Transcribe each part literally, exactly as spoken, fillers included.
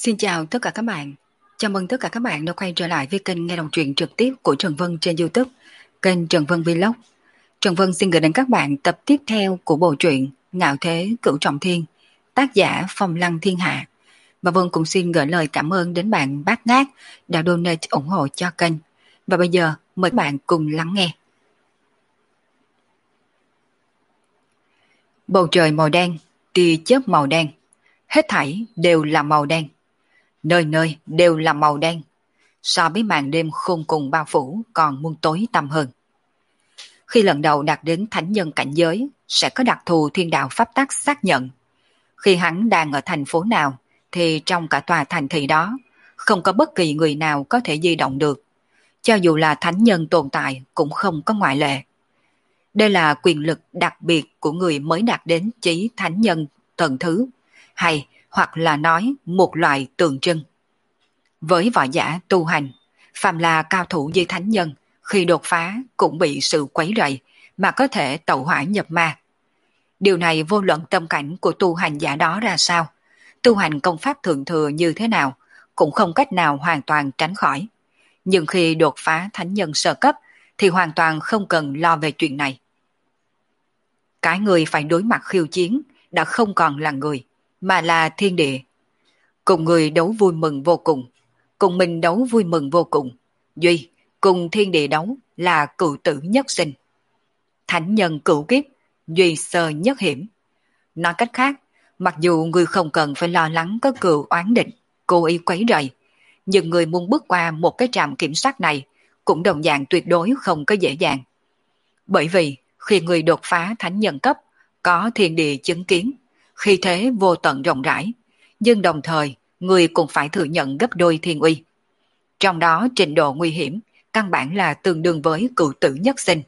Xin chào tất cả các bạn. Chào mừng tất cả các bạn đã quay trở lại với kênh nghe đọc truyện trực tiếp của Trần Vân trên YouTube, kênh Trần Vân Vlog. Trần Vân xin gửi đến các bạn tập tiếp theo của bộ truyện Ngạo Thế Cửu Trọng Thiên, tác giả Phong Lăng Thiên Hạ. Và Vân cũng xin gửi lời cảm ơn đến bạn Bát Ngát đã donate ủng hộ cho kênh. Và bây giờ mời các bạn cùng lắng nghe. Bầu trời màu đen, tia chớp màu đen, hết thảy đều là màu đen. Nơi nơi đều là màu đen, so với màn đêm khôn cùng bao phủ còn muôn tối tăm hơn. Khi lần đầu đạt đến thánh nhân cảnh giới, sẽ có đặc thù thiên đạo pháp tắc xác nhận. Khi hắn đang ở thành phố nào, thì trong cả tòa thành thị đó, không có bất kỳ người nào có thể di động được. Cho dù là thánh nhân tồn tại cũng không có ngoại lệ. Đây là quyền lực đặc biệt của người mới đạt đến chí thánh nhân tầng thứ, hay hoặc là nói một loại tượng trưng. Với võ giả tu hành, phàm là cao thủ như thánh nhân, khi đột phá cũng bị sự quấy rầy mà có thể tẩu hỏa nhập ma. Điều này vô luận tâm cảnh của tu hành giả đó ra sao, tu hành công pháp thượng thừa như thế nào, cũng không cách nào hoàn toàn tránh khỏi. Nhưng khi đột phá thánh nhân sơ cấp thì hoàn toàn không cần lo về chuyện này. Cái người phải đối mặt khiêu chiến đã không còn là người, mà là thiên địa. Cùng người đấu vui mừng vô cùng, cùng mình đấu vui mừng vô cùng, duy cùng thiên địa đấu là cựu tử nhất sinh. Thánh nhân cựu kiếp, duy sơ nhất hiểm. Nói cách khác, mặc dù người không cần phải lo lắng có cừu oán định, cố ý quấy rầy, nhưng người muốn bước qua một cái trạm kiểm soát này cũng đồng dạng tuyệt đối không có dễ dàng. Bởi vì khi người đột phá thánh nhân cấp, có thiên địa chứng kiến, khi thế vô tận rộng rãi, nhưng đồng thời người cũng phải thừa nhận gấp đôi thiên uy. Trong đó trình độ nguy hiểm căn bản là tương đương với cựu tử nhất sinh.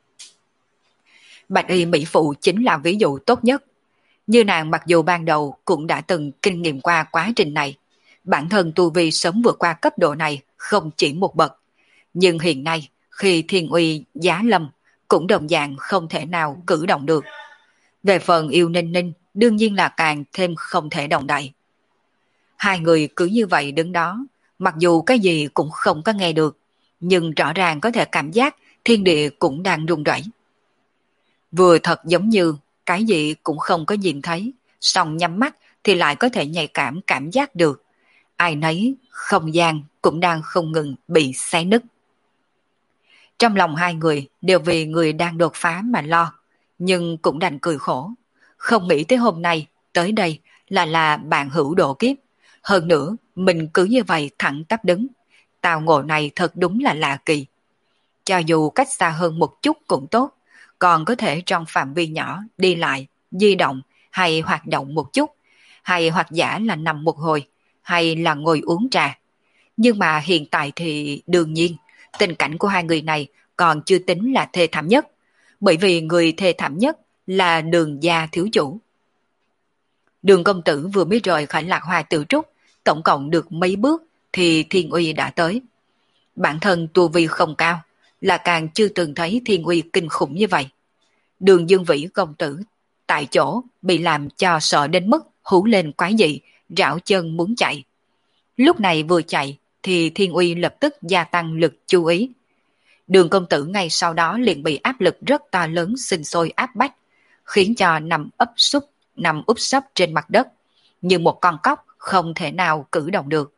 Bạch y mỹ phụ chính là ví dụ tốt nhất. Như nàng mặc dù ban đầu cũng đã từng kinh nghiệm qua quá trình này, bản thân tu vi sớm vượt qua cấp độ này không chỉ một bậc, nhưng hiện nay khi thiên uy giá lâm cũng đồng dạng không thể nào cử động được. Về phần yêu Ninh Ninh đương nhiên là càng thêm không thể động đậy. Hai người cứ như vậy đứng đó, mặc dù cái gì cũng không có nghe được, nhưng rõ ràng có thể cảm giác thiên địa cũng đang rung rẩy. Vừa thật giống như cái gì cũng không có nhìn thấy, song nhắm mắt thì lại có thể nhạy cảm cảm giác được. Ai nấy, không gian cũng đang không ngừng bị xé nứt. Trong lòng hai người đều vì người đang đột phá mà lo, nhưng cũng đành cười khổ. Không nghĩ tới hôm nay, tới đây là là bạn hữu độ kiếp. Hơn nữa, mình cứ như vậy thẳng tắp đứng. Tào ngộ này thật đúng là lạ kỳ. Cho dù cách xa hơn một chút cũng tốt, còn có thể trong phạm vi nhỏ đi lại, di động hay hoạt động một chút, hay hoặc giả là nằm một hồi, hay là ngồi uống trà. Nhưng mà hiện tại thì đương nhiên, tình cảnh của hai người này còn chưa tính là thê thảm nhất, bởi vì người thê thảm nhất là Đường gia thiếu chủ. Đường công tử vừa mới rời khỏi Lạc Hoa Tự Trúc, tổng cộng được mấy bước thì thiên uy đã tới. Bản thân tu vi không cao, là càng chưa từng thấy thiên uy kinh khủng như vậy. Đường Dương Vĩ công tử tại chỗ bị làm cho sợ đến mức hú lên quái dị, rảo chân muốn chạy. Lúc này vừa chạy thì thiên uy lập tức gia tăng lực chú ý. Đường công tử ngay sau đó liền bị áp lực rất to lớn sinh sôi áp bách, khiến cho nằm ấp súp, nằm úp sấp trên mặt đất, như một con cóc không thể nào cử động được.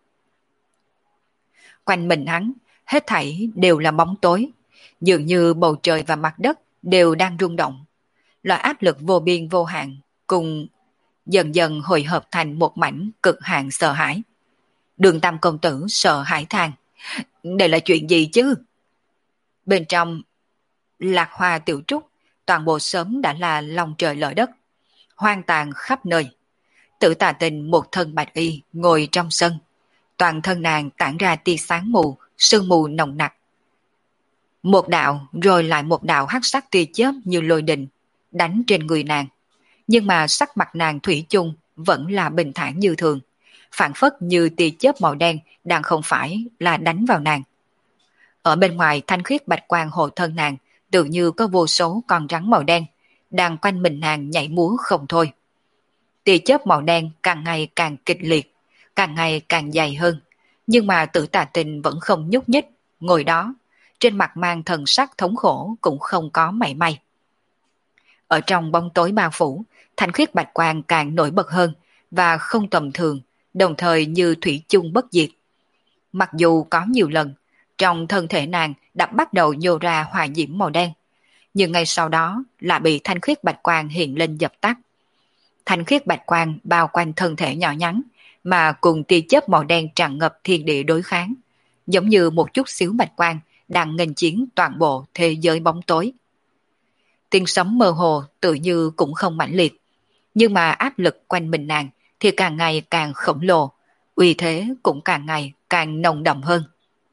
Quanh mình hắn, hết thảy đều là bóng tối, dường như bầu trời và mặt đất đều đang rung động. Loại áp lực vô biên vô hạn cùng dần dần hội hợp thành một mảnh cực hạn sợ hãi. Đường Tam công tử sợ hãi than: đây là chuyện gì chứ? Bên trong Lạc Hoa Tiểu Trúc, toàn bộ sớm đã là lòng trời lở đất, hoang tàn khắp nơi. Tử Tà Tình một thân bạch y ngồi trong sân, toàn thân nàng tản ra tia sáng mù, sương mù nồng nặc. Một đạo rồi lại một đạo hắc sắc tia chớp như lôi đình đánh trên người nàng, nhưng mà sắc mặt nàng thủy chung vẫn là bình thản như thường, phảng phất như tia chớp màu đen đang không phải là đánh vào nàng. Ở bên ngoài thanh khiết bạch quang hộ thân nàng, tự như có vô số con rắn màu đen đang quanh mình nàng nhảy múa không thôi. Tia chớp màu đen càng ngày càng kịch liệt, càng ngày càng dày hơn, nhưng mà Tử Tà Tình vẫn không nhúc nhích, ngồi đó, trên mặt mang thần sắc thống khổ cũng không có mảy may. Ở trong bóng tối bao phủ, thanh khuyết bạch quang càng nổi bật hơn và không tầm thường, đồng thời như thủy chung bất diệt. Mặc dù có nhiều lần, trong thân thể nàng đã bắt đầu nhô ra hỏa diễm màu đen, nhưng ngay sau đó lại bị thanh khuyết bạch quang hiện lên dập tắt. Thanh khiết bạch quang bao quanh thân thể nhỏ nhắn, mà cùng tia chớp màu đen tràn ngập thiên địa đối kháng, giống như một chút xíu bạch quang đang nghênh chiến toàn bộ thế giới bóng tối. Tiếng sấm mơ hồ tự như cũng không mãnh liệt, nhưng mà áp lực quanh mình nàng thì càng ngày càng khổng lồ, uy thế cũng càng ngày càng nồng đậm hơn.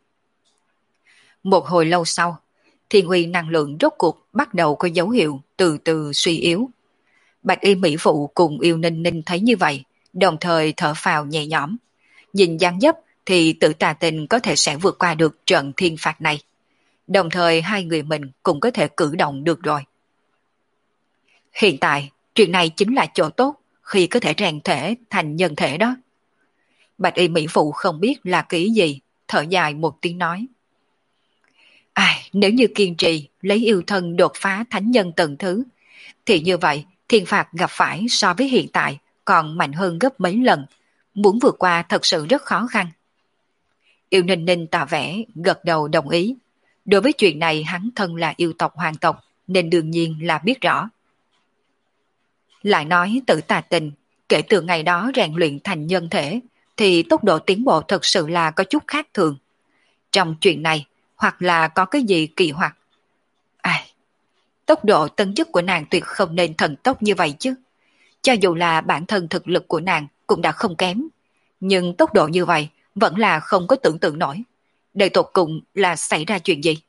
Một hồi lâu sau, thiên uy năng lượng rốt cuộc bắt đầu có dấu hiệu từ từ suy yếu. Bạch y mỹ phụ cùng Yêu Ninh Ninh thấy như vậy, đồng thời thở phào nhẹ nhõm. Nhìn dáng dấp thì Tử Tà Tình có thể sẽ vượt qua được trận thiên phạt này. Đồng thời hai người mình cũng có thể cử động được rồi. Hiện tại, chuyện này chính là chỗ tốt khi có thể rèn thể thành nhân thể đó. Bạch y mỹ phụ không biết là kỹ gì, thở dài một tiếng nói. Ai, nếu như kiên trì lấy yêu thân đột phá thánh nhân tầng thứ, thì như vậy thiên phạt gặp phải so với hiện tại còn mạnh hơn gấp mấy lần, muốn vượt qua thật sự rất khó khăn. Yêu Ninh Ninh tỏ vẻ gật đầu đồng ý. Đối với chuyện này hắn thân là yêu tộc hoàng tộc nên đương nhiên là biết rõ. Lại nói Tử Tà Tình, kể từ ngày đó rèn luyện thành nhân thể thì tốc độ tiến bộ thật sự là có chút khác thường. Trong chuyện này hoặc là có cái gì kỳ hoặc. Ai, tốc độ tấn chức của nàng tuyệt không nên thần tốc như vậy chứ. Cho dù là bản thân thực lực của nàng cũng đã không kém, nhưng tốc độ như vậy vẫn là không có tưởng tượng nổi. Để tột cùng là xảy ra chuyện gì?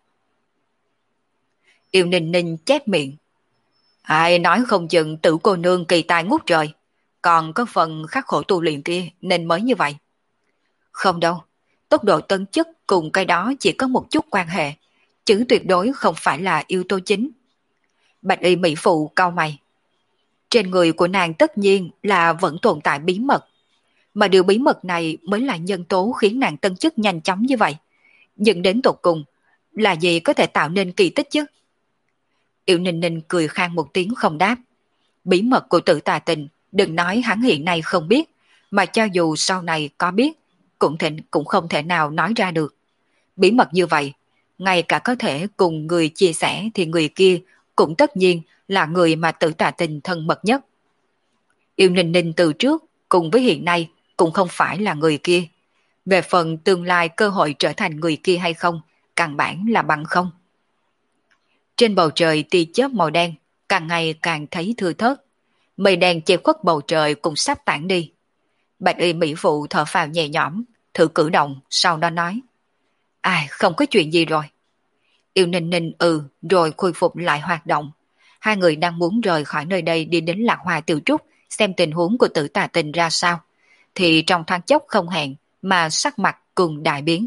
Yêu Ninh Ninh chép miệng. Ai nói không chừng Tử cô nương kỳ tài ngút trời, còn có phần khắc khổ tu luyện kia nên mới như vậy. Không đâu, tốc độ tấn chức cùng cái đó chỉ có một chút quan hệ, chứ tuyệt đối không phải là yếu tố chính. Bạch y mỹ phụ cau mày. Trên người của nàng tất nhiên là vẫn tồn tại bí mật, mà điều bí mật này mới là nhân tố khiến nàng tấn chức nhanh chóng như vậy. Nhưng đến tột cùng là gì có thể tạo nên kỳ tích chứ? Yêu Ninh Ninh cười khang một tiếng không đáp. Bí mật của Tử Tà Tình đừng nói hắn hiện nay không biết, mà cho dù sau này có biết cũng, thể, cũng không thể nào nói ra được. Bí mật như vậy, ngay cả có thể cùng người chia sẻ thì người kia cũng tất nhiên là người mà Tử Tà Tình thân mật nhất. Yêu Ninh Ninh từ trước cùng với hiện nay cũng không phải là người kia. Về phần tương lai cơ hội trở thành người kia hay không, căn bản là bằng không. Trên bầu trời tia chớp màu đen càng ngày càng thấy thưa thớt, mây đen che khuất bầu trời cũng sắp tản đi. Bạch y mỹ phụ thở phào nhẹ nhõm, thử cử động, sau đó nói. Ai, không có chuyện gì rồi. Yêu Ninh Ninh ừ, rồi khôi phục lại hoạt động. Hai người đang muốn rời khỏi nơi đây đi đến Lạc Hoa Tiểu Trúc xem tình huống của Tử Tà Tình ra sao, thì trong thoáng chốc không hẹn mà sắc mặt cùng đại biến.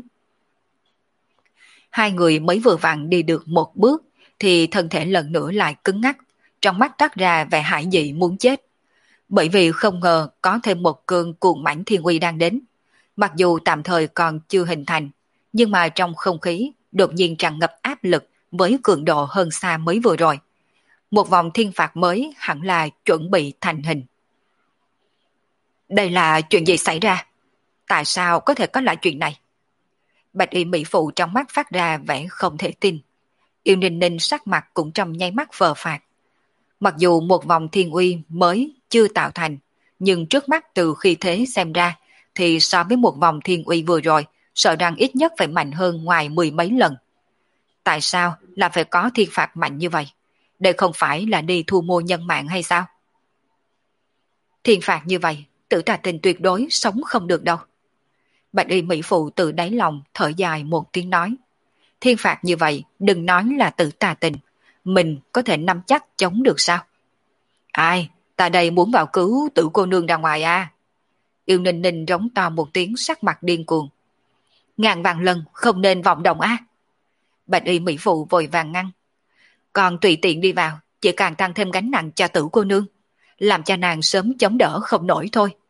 Hai người mới vừa vặn đi được một bước thì thân thể lần nữa lại cứng ngắc, trong mắt toát ra vẻ hãi dị muốn chết. Bởi vì không ngờ có thêm một cơn cuồng mãnh thiên uy đang đến. Mặc dù tạm thời còn chưa hình thành, nhưng mà trong không khí đột nhiên tràn ngập áp lực với cường độ hơn xa mới vừa rồi. Một vòng thiên phạt mới hẳn là chuẩn bị thành hình. Đây là chuyện gì xảy ra? Tại sao có thể có lại chuyện này? Bạch y mỹ phụ trong mắt phát ra vẻ không thể tin. Yêu Ninh Ninh sắc mặt cũng trong nháy mắt phờ phạc. Mặc dù một vòng thiên uy mới chưa tạo thành, nhưng trước mắt từ khi thế xem ra thì so với một vòng thiên uy vừa rồi, sợ rằng ít nhất phải mạnh hơn ngoài mười mấy lần. Tại sao là phải có thiên phạt mạnh như vậy? Đây không phải là đi thu mua nhân mạng hay sao? Thiên phạt như vậy, Tử Tà Tình tuyệt đối sống không được đâu. Bạch y mỹ phụ từ đáy lòng thở dài một tiếng nói. Thiên phạt như vậy, đừng nói là Tử Tà Tình, mình có thể nắm chắc chống được sao? Ai, ta đây muốn vào cứu Tử cô nương ra ngoài à? Yêu Ninh Ninh rống to một tiếng, sắc mặt điên cuồng. Ngàn vạn lần không nên vọng động á. Bạch y mỹ phụ vội vàng ngăn. Còn tùy tiện đi vào, chỉ càng tăng thêm gánh nặng cho Tử cô nương, làm cho nàng sớm chống đỡ không nổi thôi.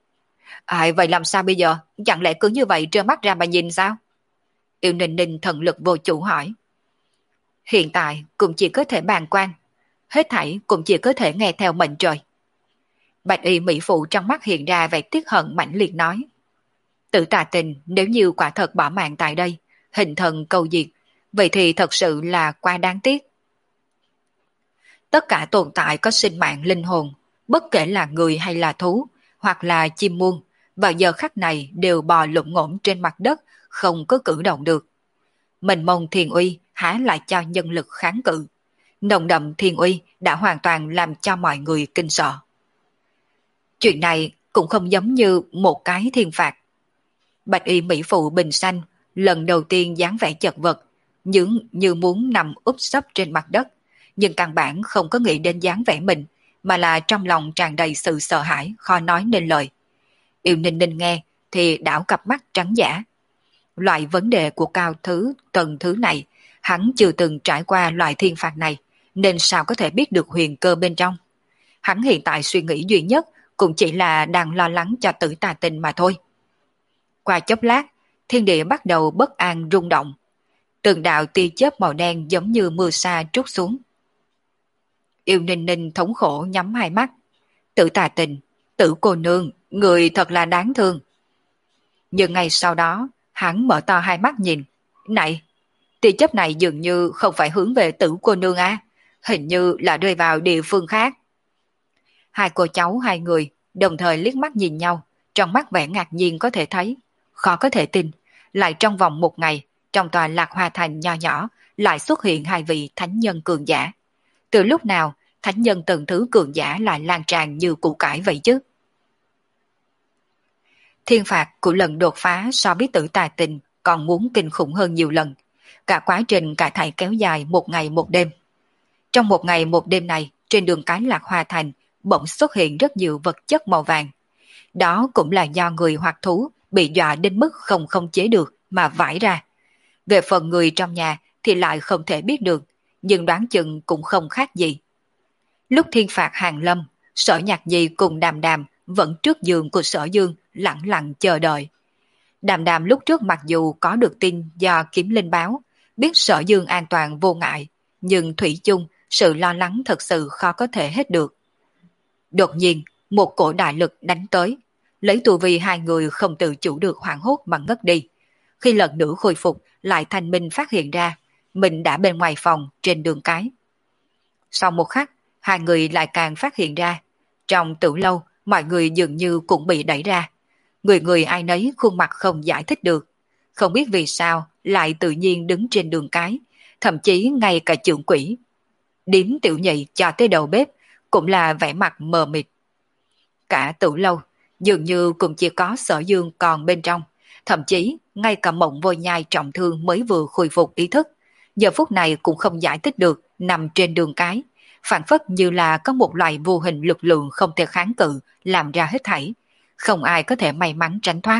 À, vậy làm sao bây giờ? Chẳng lẽ cứ như vậy trơ mắt ra mà nhìn sao? Yêu Ninh Ninh thần lực vô chủ hỏi. Hiện tại cũng chỉ có thể bàn quan, hết thảy cũng chỉ có thể nghe theo mệnh trời. Bạch y mỹ phụ trong mắt hiện ra vẻ tiếc hận mãnh liệt nói. Tử Tà Tình nếu như quả thật bỏ mạng tại đây, hình thần câu diệt, vậy thì thật sự là quá đáng tiếc. Tất cả tồn tại có sinh mạng linh hồn, bất kể là người hay là thú, hoặc là chim muông, vào giờ khắc này đều bò lụng ngỗng trên mặt đất, không có cử động được. Mình mông thiền uy há lại cho nhân lực kháng cự. Nồng đậm thiền uy đã hoàn toàn làm cho mọi người kinh sợ. Chuyện này cũng không giống như một cái thiên phạt. Bạch y mỹ phụ bình xanh lần đầu tiên dáng vẻ chật vật, những như muốn nằm úp sấp trên mặt đất, nhưng căn bản không có nghĩ đến dáng vẻ mình, mà là trong lòng tràn đầy sự sợ hãi khó nói nên lời. Yêu Ninh Ninh nghe thì đảo cặp mắt trắng giả. Loại vấn đề của cao thứ tầng thứ này, hắn chưa từng trải qua loại thiên phạt này, nên sao có thể biết được huyền cơ bên trong. Hắn hiện tại suy nghĩ duy nhất cũng chỉ là đang lo lắng cho Tử Tà Tình mà thôi. Qua chốc lát, thiên địa bắt đầu bất an rung động. Từng đạo tia chớp màu đen giống như mưa sa trút xuống. Yêu Ninh Ninh thống khổ nhắm hai mắt. Tử Tà Tình, Tử cô nương, người thật là đáng thương. Nhưng ngay sau đó, hắn mở to hai mắt nhìn. Này, tia chớp này dường như không phải hướng về Tử cô nương á, hình như là rơi vào địa phương khác. Hai cô cháu hai người đồng thời liếc mắt nhìn nhau, trong mắt vẻ ngạc nhiên có thể thấy. Khó có thể tin, lại trong vòng một ngày, trong tòa Lạc Hoa Thành nho nhỏ, lại xuất hiện hai vị thánh nhân cường giả. Từ lúc nào, thánh nhân từng thứ cường giả lại lan tràn như củ cải vậy chứ? Thiên phạt của lần đột phá so với Tử Tà Tình còn muốn kinh khủng hơn nhiều lần. Cả quá trình cả thảy kéo dài một ngày một đêm. Trong một ngày một đêm này, trên đường cái Lạc Hoa Thành, bỗng xuất hiện rất nhiều vật chất màu vàng. Đó cũng là do người hoặc thú bị dọa đến mức không không chế được mà vãi ra. Về phần người trong nhà thì lại không thể biết được, nhưng đoán chừng cũng không khác gì. Lúc thiên phạt hàng lâm, Sở Nhạc Nhi cùng Đàm Đàm vẫn trước giường của Sở Dương lặng lặng chờ đợi. Đàm Đàm lúc trước mặc dù có được tin do Kiếm Linh báo, biết Sở Dương an toàn vô ngại, nhưng thủy chung sự lo lắng thật sự khó có thể hết được. Đột nhiên, một cổ đại lực đánh tới, lấy tu vi hai người không tự chủ được hoảng hốt mà ngất đi. Khi lần nữa khôi phục, lại thanh minh phát hiện ra, mình đã bên ngoài phòng trên đường cái. Sau một khắc, hai người lại càng phát hiện ra, trong tử lâu, mọi người dường như cũng bị đẩy ra. Người người ai nấy khuôn mặt không giải thích được. Không biết vì sao lại tự nhiên đứng trên đường cái, thậm chí ngay cả trưởng quỷ. Điếm tiểu nhị cho tới đầu bếp, cũng là vẻ mặt mờ mịt. Cả tử lâu, dường như cũng chỉ có Sở Dương còn bên trong. Thậm chí, ngay cả Mộng Vô Nhai trọng thương mới vừa khôi phục ý thức, giờ phút này cũng không giải thích được nằm trên đường cái, phản phất như là có một loại vô hình lực lượng không thể kháng cự làm ra hết thảy, không ai có thể may mắn tránh thoát.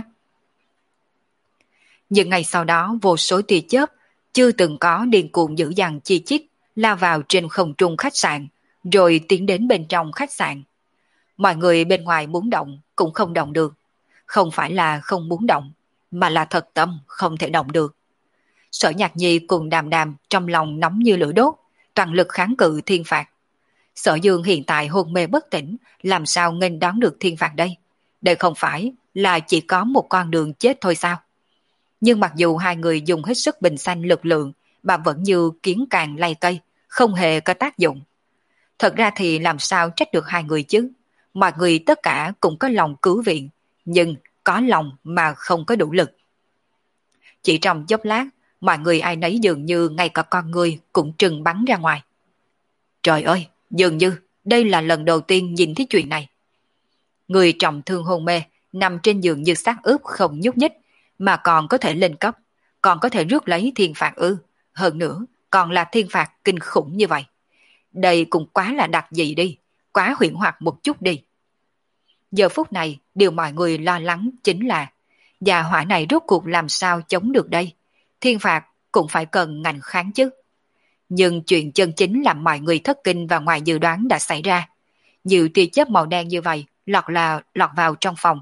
Nhưng ngày sau đó vô số tia chớp chưa từng có điên cuồng dữ dằn chi chít lao vào trên không trung khách sạn, rồi tiến đến bên trong khách sạn. Mọi người bên ngoài muốn động cũng không động được, không phải là không muốn động, mà là thật tâm không thể động được. Sở Nhạc Nhi cùng Đàm Đàm trong lòng nóng như lửa đốt, toàn lực kháng cự thiên phạt. Sở Dương hiện tại hôn mê bất tỉnh, làm sao nghênh đón được thiên phạt đây? Đây không phải là chỉ có một con đường chết thôi sao? Nhưng mặc dù hai người dùng hết sức bình sanh lực lượng, mà vẫn như kiến càng lay cây, không hề có tác dụng. Thật ra thì làm sao trách được hai người chứ? Mọi người tất cả cũng có lòng cứu viện, nhưng có lòng mà không có đủ lực. Chỉ trong chốc lát, mọi người ai nấy dường như ngay cả con người cũng trừng bắn ra ngoài. Trời ơi, dường như đây là lần đầu tiên nhìn thấy chuyện này. Người trọng thương hôn mê, nằm trên giường như xác ướp không nhúc nhích, mà còn có thể lên cấp, còn có thể rước lấy thiên phạt ư. Hơn nữa, còn là thiên phạt kinh khủng như vậy. Đây cũng quá là đặc dị đi, quá huyễn hoặc một chút đi. Giờ phút này, điều mọi người lo lắng chính là già hỏa này rốt cuộc làm sao chống được đây. Thiên phạt cũng phải cần ngành kháng chứ. Nhưng chuyện chân chính làm mọi người thất kinh và ngoài dự đoán đã xảy ra. Nhiều tia chớp màu đen như vậy lọt là lọt vào trong phòng,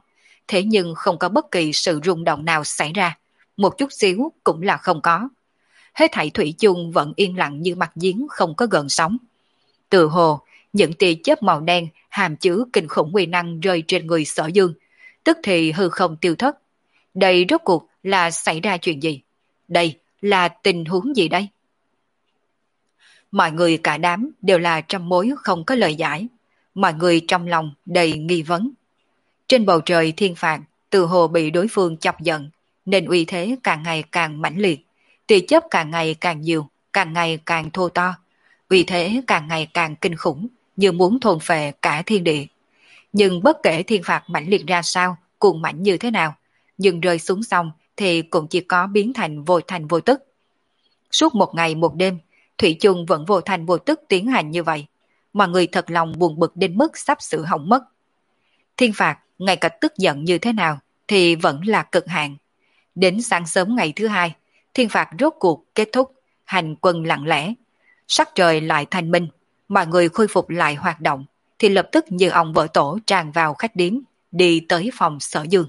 thế nhưng không có bất kỳ sự rung động nào xảy ra, một chút xíu cũng là không có. Hết thảy thủy chung vẫn yên lặng như mặt giếng không có gợn sóng. Từ hồ, những tia chớp màu đen hàm chứa kinh khủng uy năng rơi trên người Sở Dương, tức thì hư không tiêu thất. Đây rốt cuộc là xảy ra chuyện gì? Đây là tình huống gì đây? Mọi người cả đám đều là trăm mối không có lời giải. Mọi người trong lòng đầy nghi vấn. Trên bầu trời thiên phạt, từ hồ bị đối phương chọc giận, nên uy thế càng ngày càng mãnh liệt. Tia chớp càng ngày càng nhiều, càng ngày càng thô to. Uy thế càng ngày càng kinh khủng, như muốn thôn phệ cả thiên địa. Nhưng bất kể thiên phạt mãnh liệt ra sao, cuồng mãnh như thế nào, nhưng rơi xuống xong thì cũng chỉ có biến thành vô thành vô tức. Suốt một ngày một đêm, thủy chung vẫn vô thành vô tức tiến hành như vậy. Mọi người thật lòng buồn bực đến mức sắp sửa hỏng mất. Thiên phạt, ngay cả tức giận như thế nào, thì vẫn là cực hạn. Đến sáng sớm ngày thứ hai, thiên phạt rốt cuộc kết thúc, hành quân lặng lẽ. Sắc trời lại thanh minh, mọi người khôi phục lại hoạt động, thì lập tức như ông vợ tổ tràn vào khách điếm, đi tới phòng Sở Dương.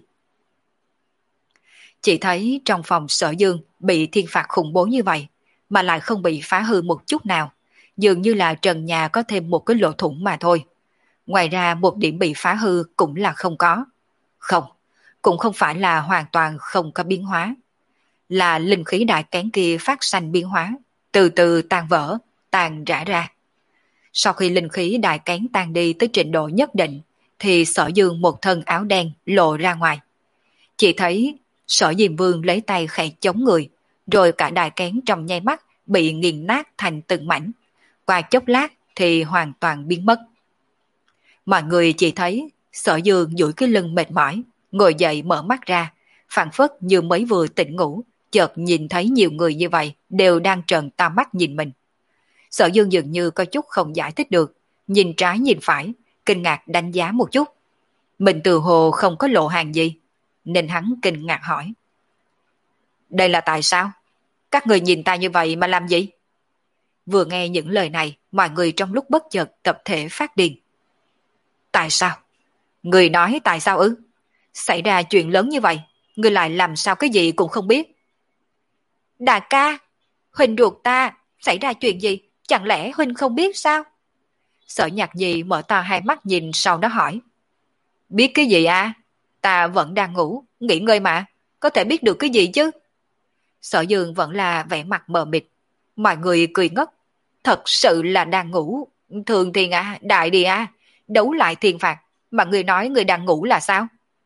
Chỉ thấy trong phòng Sở Dương bị thiên phạt khủng bố như vậy, mà lại không bị phá hư một chút nào, dường như là trần nhà có thêm một cái lỗ thủng mà thôi. Ngoài ra một điểm bị phá hư cũng là không có. Không, cũng không phải là hoàn toàn không có biến hóa. Là linh khí đại kén kia phát sanh biến hóa, từ từ tan vỡ, tan rã ra. Sau khi linh khí đại kén tan đi tới trình độ nhất định, thì Sở Dương một thân áo đen lộ ra ngoài. Chỉ thấy Sở Diêm Vương lấy tay khẽ chống người, rồi cả đại kén trong nháy mắt bị nghiền nát thành từng mảnh. Qua chốc lát thì hoàn toàn biến mất. Mọi người chỉ thấy Sở Dương duỗi cái lưng mệt mỏi, ngồi dậy mở mắt ra, phảng phất như mới vừa tỉnh ngủ, chợt nhìn thấy nhiều người như vậy đều đang trợn to mắt nhìn mình. Sở Dương dường như có chút không giải thích được, nhìn trái nhìn phải, kinh ngạc đánh giá một chút. Mình từ hồ không có lộ hàng gì, nên hắn kinh ngạc hỏi. Đây là tại sao? Các người nhìn ta như vậy mà làm gì? Vừa nghe những lời này, mọi người trong lúc bất chợt tập thể phát điên. Tại sao? Người nói tại sao ư? Xảy ra chuyện lớn như vậy, người lại làm sao cái gì cũng không biết. Đại ca, huynh ruột ta, xảy ra chuyện gì? Chẳng lẽ huynh không biết sao? Sở Nhạc Nhi mở to hai mắt nhìn, sau đó hỏi. Biết cái gì à? Ta vẫn đang ngủ, nghỉ ngơi mà, có thể biết được cái gì chứ? Sở Dương vẫn là vẻ mặt mờ mịt. Mọi người cười ngất. Thật sự là đang ngủ. Thường Thiên à, Đại Địa à, đấu lại thiên phạt, mà người nói người đang ngủ là sao?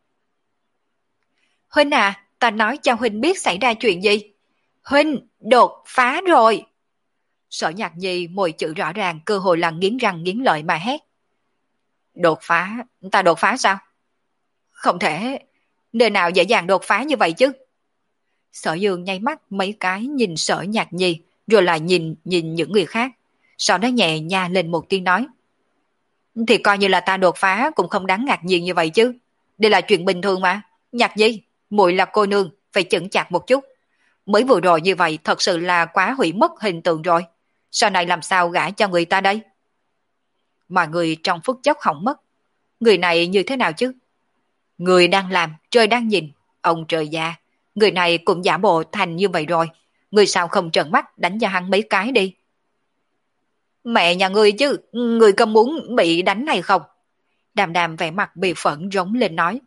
Huynh à, ta nói cho huynh biết xảy ra chuyện gì. Huynh, đột phá rồi. Sở Nhạc Nhi môi chữ rõ ràng, cơ hội là nghiến răng nghiến lợi mà hét. Đột phá? Ta đột phá sao? Không thể, nơi nào dễ dàng đột phá như vậy chứ? Sở Dương nháy mắt mấy cái nhìn Sở Nhạc Nhi, rồi lại nhìn nhìn những người khác. Sau đó nhẹ nha lên một tiếng nói. Thì coi như là ta đột phá cũng không đáng ngạc nhiên như vậy chứ. Đây là chuyện bình thường mà. Nhạc Nhi, muội là cô nương, phải chững chạc một chút. Mới vừa rồi như vậy thật sự là quá hủy mất hình tượng rồi. Sau này làm sao gả cho người ta đây? Mọi người trong phút chốc hỏng mất. Người này như thế nào chứ? Người đang làm, trời đang nhìn. Ông trời già, người này cũng giả bộ thành như vậy rồi. Người sao không trợn mắt đánh cho hắn mấy cái đi? Mẹ nhà ngươi chứ, người có muốn bị đánh này không? Đàm Đàm vẻ mặt bị phẫn rống lên nói.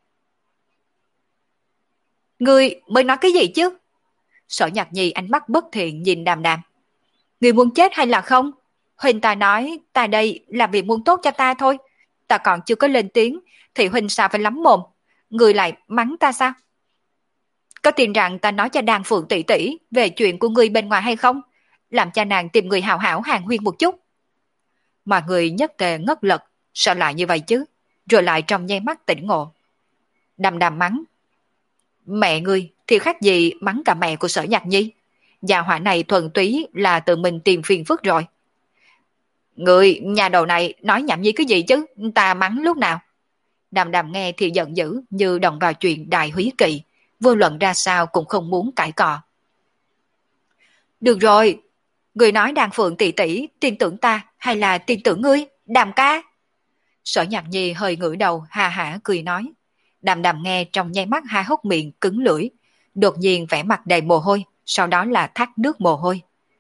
Ngươi mới nói cái gì chứ? Sở Nhạc Nhi ánh mắt bất thiện nhìn Đàm Đàm. Ngươi muốn chết hay là không? Huynh ta nói ta đây là vì muốn tốt cho ta thôi. Ta còn chưa có lên tiếng thì Huynh sao phải lắm mồm? Ngươi lại mắng ta sao? Có tin rằng ta nói cho Đan Phượng tỷ tỷ về chuyện của ngươi bên ngoài hay không? Làm cho nàng tìm người hảo hảo hàng huyên một chút. Mọi người nhất tề ngất lật, sao lại như vậy chứ? Rồi lại trong nháy mắt tỉnh ngộ. Đàm Đàm mắng. Mẹ ngươi thì khác gì mắng cả mẹ của Sở Nhạc Nhi. Gia hỏa này thuần túy là tự mình tìm phiền phức rồi. Người nhà đầu này nói nhảm nhí cái gì chứ? Ta mắng lúc nào? Đàm Đàm nghe thì giận dữ như đồng vào chuyện đại húy kỵ. Vô luận ra sao cũng không muốn cãi cọ. Được rồi, người nói Đan Phượng tỷ tỷ tin tưởng ta hay là tin tưởng ngươi, Đàm ca? Sở Nhạc Nhi hơi ngửa đầu hà hả cười nói. Đàm đàm nghe trong nháy mắt hai hốc miệng cứng lưỡi, đột nhiên vẻ mặt đầy mồ hôi, sau đó là thác nước mồ hôi.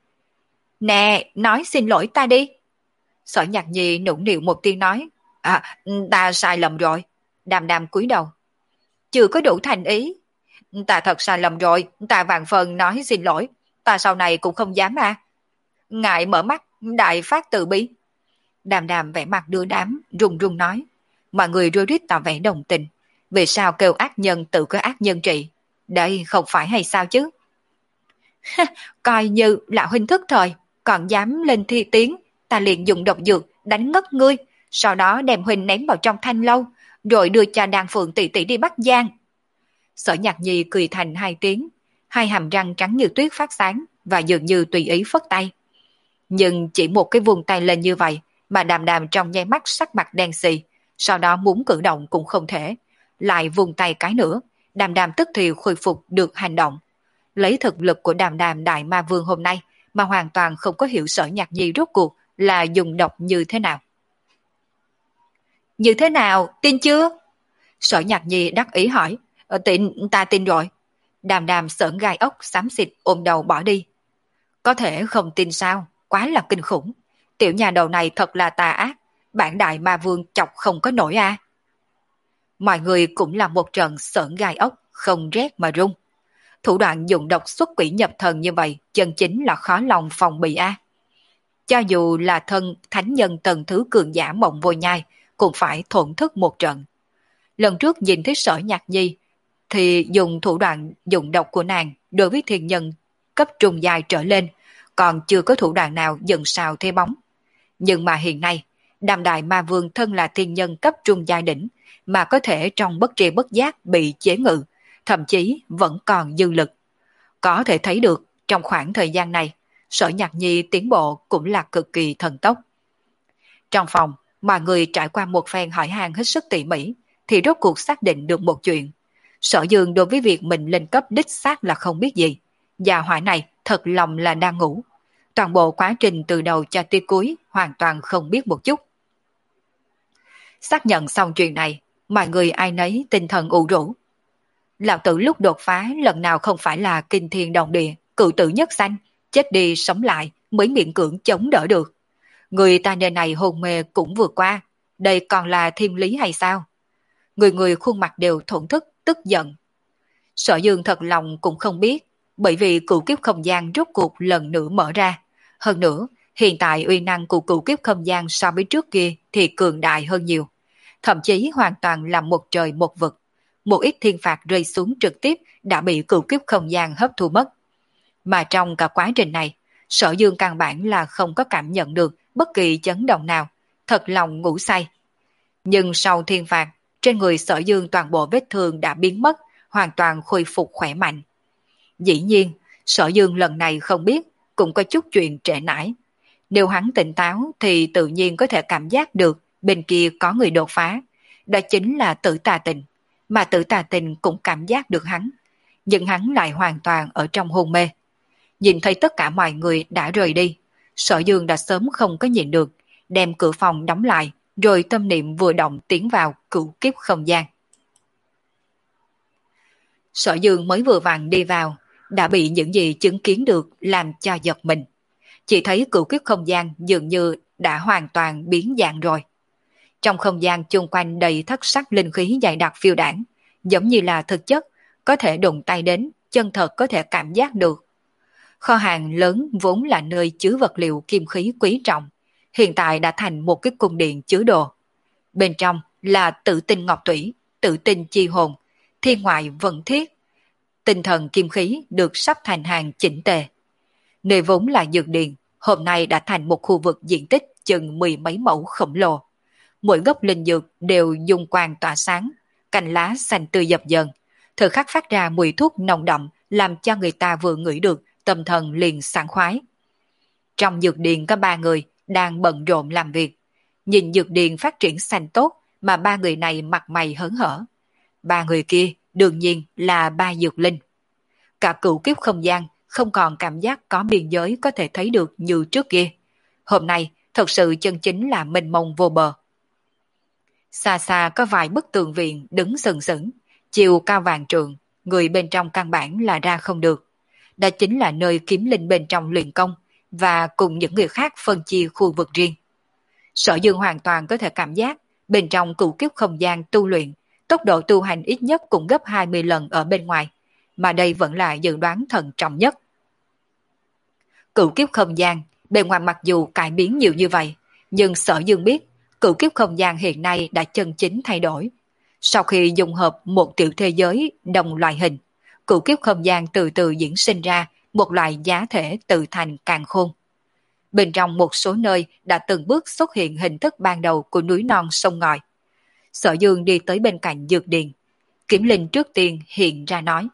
Nè, nói xin lỗi ta đi. Sở Nhạc Nhi nũng nịu một tiếng nói, à, ta sai lầm rồi. Đàm đàm cúi đầu. Chưa có đủ thành ý. Ta thật sai lầm rồi, ta vạn phần nói xin lỗi, ta sau này cũng không dám à. Ngại mở mắt, đại phát từ bi. Đàm đàm vẻ mặt đưa đám, run run nói. Mọi người rối rít tỏ vẻ đồng tình. Vì sao kêu ác nhân tự có ác nhân trị? Đây không phải hay sao chứ? Coi như là huynh thức thời, còn dám lên thi tiếng, ta liền dùng độc dược đánh ngất ngươi, sau đó đem huynh ném vào trong thanh lâu, rồi đưa cho Đan Phượng tỷ tỷ đi Bắc Giang. Sở Nhạc Nhi cười thành hai tiếng, hai hàm răng trắng như tuyết phát sáng và dường như tùy ý phất tay. Nhưng chỉ một cái vùng tay lên như vậy mà đàm đàm trong nháy mắt sắc mặt đen xì, sau đó muốn cử động cũng không thể, lại vùng tay cái nữa, đàm đàm tức thì khôi phục được hành động. Lấy thực lực của đàm đàm đại ma vương hôm nay mà hoàn toàn không có hiểu Sở Nhạc Nhi rốt cuộc là dùng độc như thế nào. Như thế nào, tin chưa? Sở Nhạc Nhi đắc ý hỏi. Ờ, tin, ta tin rồi. Đàm đàm sởn gai ốc xám xịt ôm đầu bỏ đi. Có thể không tin sao, quá là kinh khủng. Tiểu nhà đầu này thật là tà ác, bản đại ma vương chọc không có nổi a. À. Mọi người cũng là một trận sởn gai ốc, không rét mà run. Thủ đoạn dùng độc xuất quỷ nhập thần như vậy chân chính là khó lòng phòng bị a. À. Cho dù là thân thánh nhân tầng thứ cường giả mộng vô nhai cũng phải thổn thức một trận. Lần trước nhìn thấy Sở Nhạc Nhi thì dùng thủ đoạn dùng độc của nàng đối với thiên nhân cấp trung giai trở lên, còn chưa có thủ đoạn nào dần sao thế bóng. Nhưng mà hiện nay, Đàm Đại Ma Vương thân là thiên nhân cấp trung giai đỉnh, mà có thể trong bất tri bất giác bị chế ngự, thậm chí vẫn còn dư lực. Có thể thấy được trong khoảng thời gian này, Sở Nhạc Nhi tiến bộ cũng là cực kỳ thần tốc. Trong phòng, mọi người trải qua một phen hỏi han hết sức tỉ mỉ, thì rốt cuộc xác định được một chuyện. Sở Dương đối với việc mình lên cấp đích xác là không biết gì. Gia hỏa này thật lòng là đang ngủ. Toàn bộ quá trình từ đầu cho tới cuối hoàn toàn không biết một chút. Xác nhận xong chuyện này, mọi người ai nấy tinh thần ủ rũ. Lão tử lúc đột phá lần nào không phải là kinh thiên động địa, cự tử nhất sanh, chết đi sống lại mới miễn cưỡng chống đỡ được. Người ta nơi này hôn mê cũng vượt qua, đây còn là thiên lý hay sao? Người người khuôn mặt đều thổn thức, tức giận. Sở Dương thật lòng cũng không biết, bởi vì cửu kiếp không gian rốt cuộc lần nữa mở ra. Hơn nữa, hiện tại uy năng của cửu kiếp không gian so với trước kia thì cường đại hơn nhiều. Thậm chí hoàn toàn là một trời một vực. Một ít thiên phạt rơi xuống trực tiếp đã bị cửu kiếp không gian hấp thu mất. Mà trong cả quá trình này, Sở Dương căn bản là không có cảm nhận được bất kỳ chấn động nào, thật lòng ngủ say. Nhưng sau thiên phạt, trên người Sở Dương toàn bộ vết thương đã biến mất, hoàn toàn khôi phục khỏe mạnh. Dĩ nhiên, Sở Dương lần này không biết, cũng có chút chuyện trễ nải. Nếu hắn tỉnh táo thì tự nhiên có thể cảm giác được bên kia có người đột phá. Đó chính là Tử Tà Tình, mà Tử Tà Tình cũng cảm giác được hắn. Nhưng hắn lại hoàn toàn ở trong hôn mê. Nhìn thấy tất cả mọi người đã rời đi, Sở Dương đã sớm không có nhìn được, đem cửa phòng đóng lại, rồi tâm niệm vừa động tiến vào cửu kiếp không gian. Sở Dương mới vừa vặn đi vào, đã bị những gì chứng kiến được làm cho giật mình. Chỉ thấy cửu kiếp không gian dường như đã hoàn toàn biến dạng rồi. Trong không gian chung quanh đầy thất sắc linh khí dày đặc phiêu đảng, giống như là thực chất, có thể đụng tay đến, chân thật có thể cảm giác được. Kho hàng lớn vốn là nơi chứa vật liệu kim khí quý trọng, hiện tại đã thành một cái cung điện chứa đồ. Bên trong là Tử Tinh Ngọc Thủy, Tử Tinh Chi Hồn, Thiên Ngoại Vận Thiết. Tinh thần kim khí được sắp thành hàng chỉnh tề. Nơi vốn là dược điền, hôm nay đã thành một khu vực diện tích chừng mười mấy mẫu khổng lồ. Mỗi gốc linh dược đều dùng quang tỏa sáng, cành lá xanh tươi dập dờn, thời khắc phát ra mùi thuốc nồng đậm làm cho người ta vừa ngửi được tâm thần liền sảng khoái. Trong dược điền có ba người đang bận rộn làm việc. Nhìn dược điền phát triển xanh tốt mà ba người này mặt mày hớn hở. Ba người kia đương nhiên là ba dược linh. Cả cửu kiếp không gian không còn cảm giác có biên giới có thể thấy được như trước kia. Hôm nay thật sự chân chính là mênh mông vô bờ. Xa xa có vài bức tường viện đứng sừng sững, chiều cao vàng trượng, người bên trong căn bản là ra không được. Đó chính là nơi kiếm linh bên trong luyện công và cùng những người khác phân chia khu vực riêng. Sở Dương hoàn toàn có thể cảm giác bên trong cửu kiếp không gian tu luyện, tốc độ tu hành ít nhất cũng gấp hai mươi lần ở bên ngoài, mà đây vẫn là dự đoán thận trọng nhất. Cửu kiếp không gian, bề ngoài mặc dù cải biến nhiều như vậy, nhưng Sở Dương biết cửu kiếp không gian hiện nay đã chân chính thay đổi. Sau khi dung hợp một tiểu thế giới đồng loại hình, cửu kiếp không gian từ từ diễn sinh ra một loại giá thể tự thành càn khôn. Bên trong một số nơi đã từng bước xuất hiện hình thức ban đầu của núi non sông ngòi. Sở Dương đi tới bên cạnh dược điền. Kiếm linh trước tiên hiện ra nói: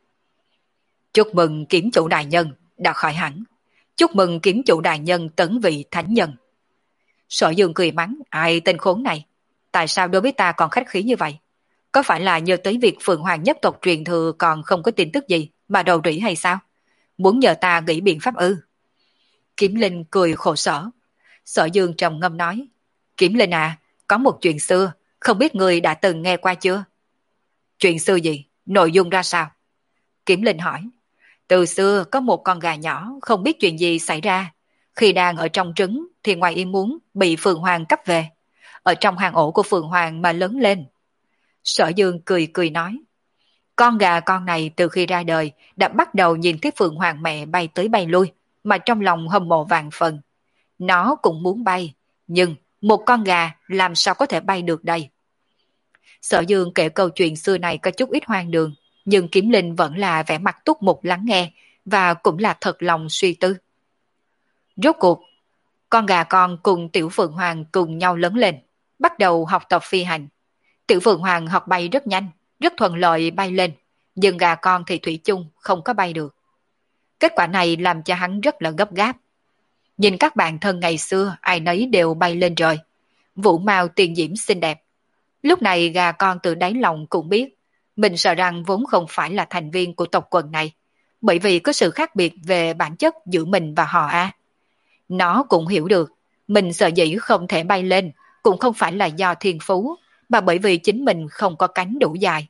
Chúc mừng kiếm chủ đại nhân đã khỏi hẳn. Chúc mừng kiếm chủ đại nhân tấn vị thánh nhân. Sở Dương cười mắng: Ai tên khốn này? Tại sao đối với ta còn khách khí như vậy? Có phải là nhờ tới việc Phượng Hoàng nhất tộc truyền thừa còn không có tin tức gì mà đầu rỉ hay sao? Muốn nhờ ta nghĩ biện pháp ư? Kiếm linh cười khổ sở. Sở Dương trầm ngâm nói: Kiếm linh à, có một chuyện xưa, không biết người đã từng nghe qua chưa? Chuyện xưa gì? Nội dung ra sao? Kiếm linh hỏi. Từ xưa có một con gà nhỏ không biết chuyện gì xảy ra. Khi đang ở trong trứng thì ngoài ý muốn bị Phượng Hoàng cấp về. Ở trong hang ổ của Phượng Hoàng mà lớn lên. Sở Dương cười cười nói. Con gà con này từ khi ra đời đã bắt đầu nhìn thấy Phượng Hoàng mẹ bay tới bay lui, mà trong lòng hâm mộ vạn phần. Nó cũng muốn bay, nhưng một con gà làm sao có thể bay được đây? Sở Dương kể câu chuyện xưa này có chút ít hoang đường, nhưng Kiếm Linh vẫn là vẻ mặt túc mục lắng nghe, và cũng là thật lòng suy tư. Rốt cuộc, con gà con cùng Tiểu Phượng Hoàng cùng nhau lớn lên, bắt đầu học tập phi hành. Tiểu Phượng Hoàng học bay rất nhanh, rất thuận lợi bay lên, nhưng gà con thì thủy chung không có bay được. Kết quả này làm cho hắn rất là gấp gáp. Nhìn các bạn thân ngày xưa ai nấy đều bay lên trời, vũ mao tiền diễm xinh đẹp. Lúc này gà con từ đáy lòng cũng biết mình sợ rằng vốn không phải là thành viên của tộc quần này, bởi vì có sự khác biệt về bản chất giữa mình và họ A. Nó cũng hiểu được mình sợ dĩ không thể bay lên cũng không phải là do thiên phú, mà bởi vì chính mình không có cánh đủ dài.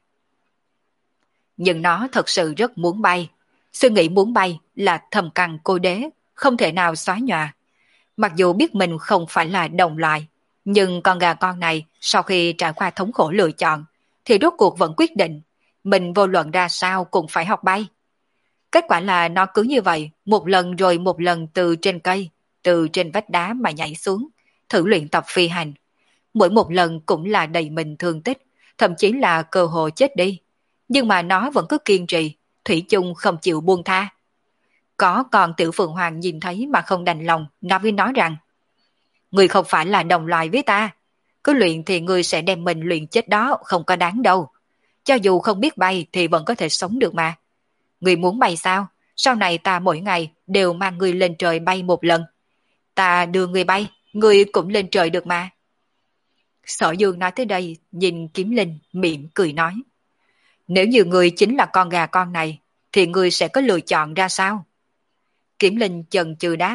Nhưng nó thật sự rất muốn bay. Suy nghĩ muốn bay là thầm căn cô đế, không thể nào xóa nhòa. Mặc dù biết mình không phải là đồng loại, nhưng con gà con này sau khi trải qua thống khổ lựa chọn, thì rốt cuộc vẫn quyết định, mình vô luận ra sao cũng phải học bay. Kết quả là nó cứ như vậy, một lần rồi một lần từ trên cây, từ trên vách đá mà nhảy xuống, thử luyện tập phi hành. Mỗi một lần cũng là đầy mình thương tích, thậm chí là cơ hội chết đi. Nhưng mà nó vẫn cứ kiên trì, thủy chung không chịu buông tha. Có con Tiểu Phượng Hoàng nhìn thấy mà không đành lòng, nói với nó rằng: Người không phải là đồng loài với ta, cứ luyện thì người sẽ đem mình luyện chết đó, không có đáng đâu. Cho dù không biết bay thì vẫn có thể sống được mà. Người muốn bay sao? Sau này ta mỗi ngày đều mang người lên trời bay một lần. Ta đưa người bay, người cũng lên trời được mà. Sở Dương nói tới đây, nhìn Kiếm Linh miệng cười nói: Nếu như người chính là con gà con này, thì người sẽ có lựa chọn ra sao? Kiếm Linh chần chừ đáp: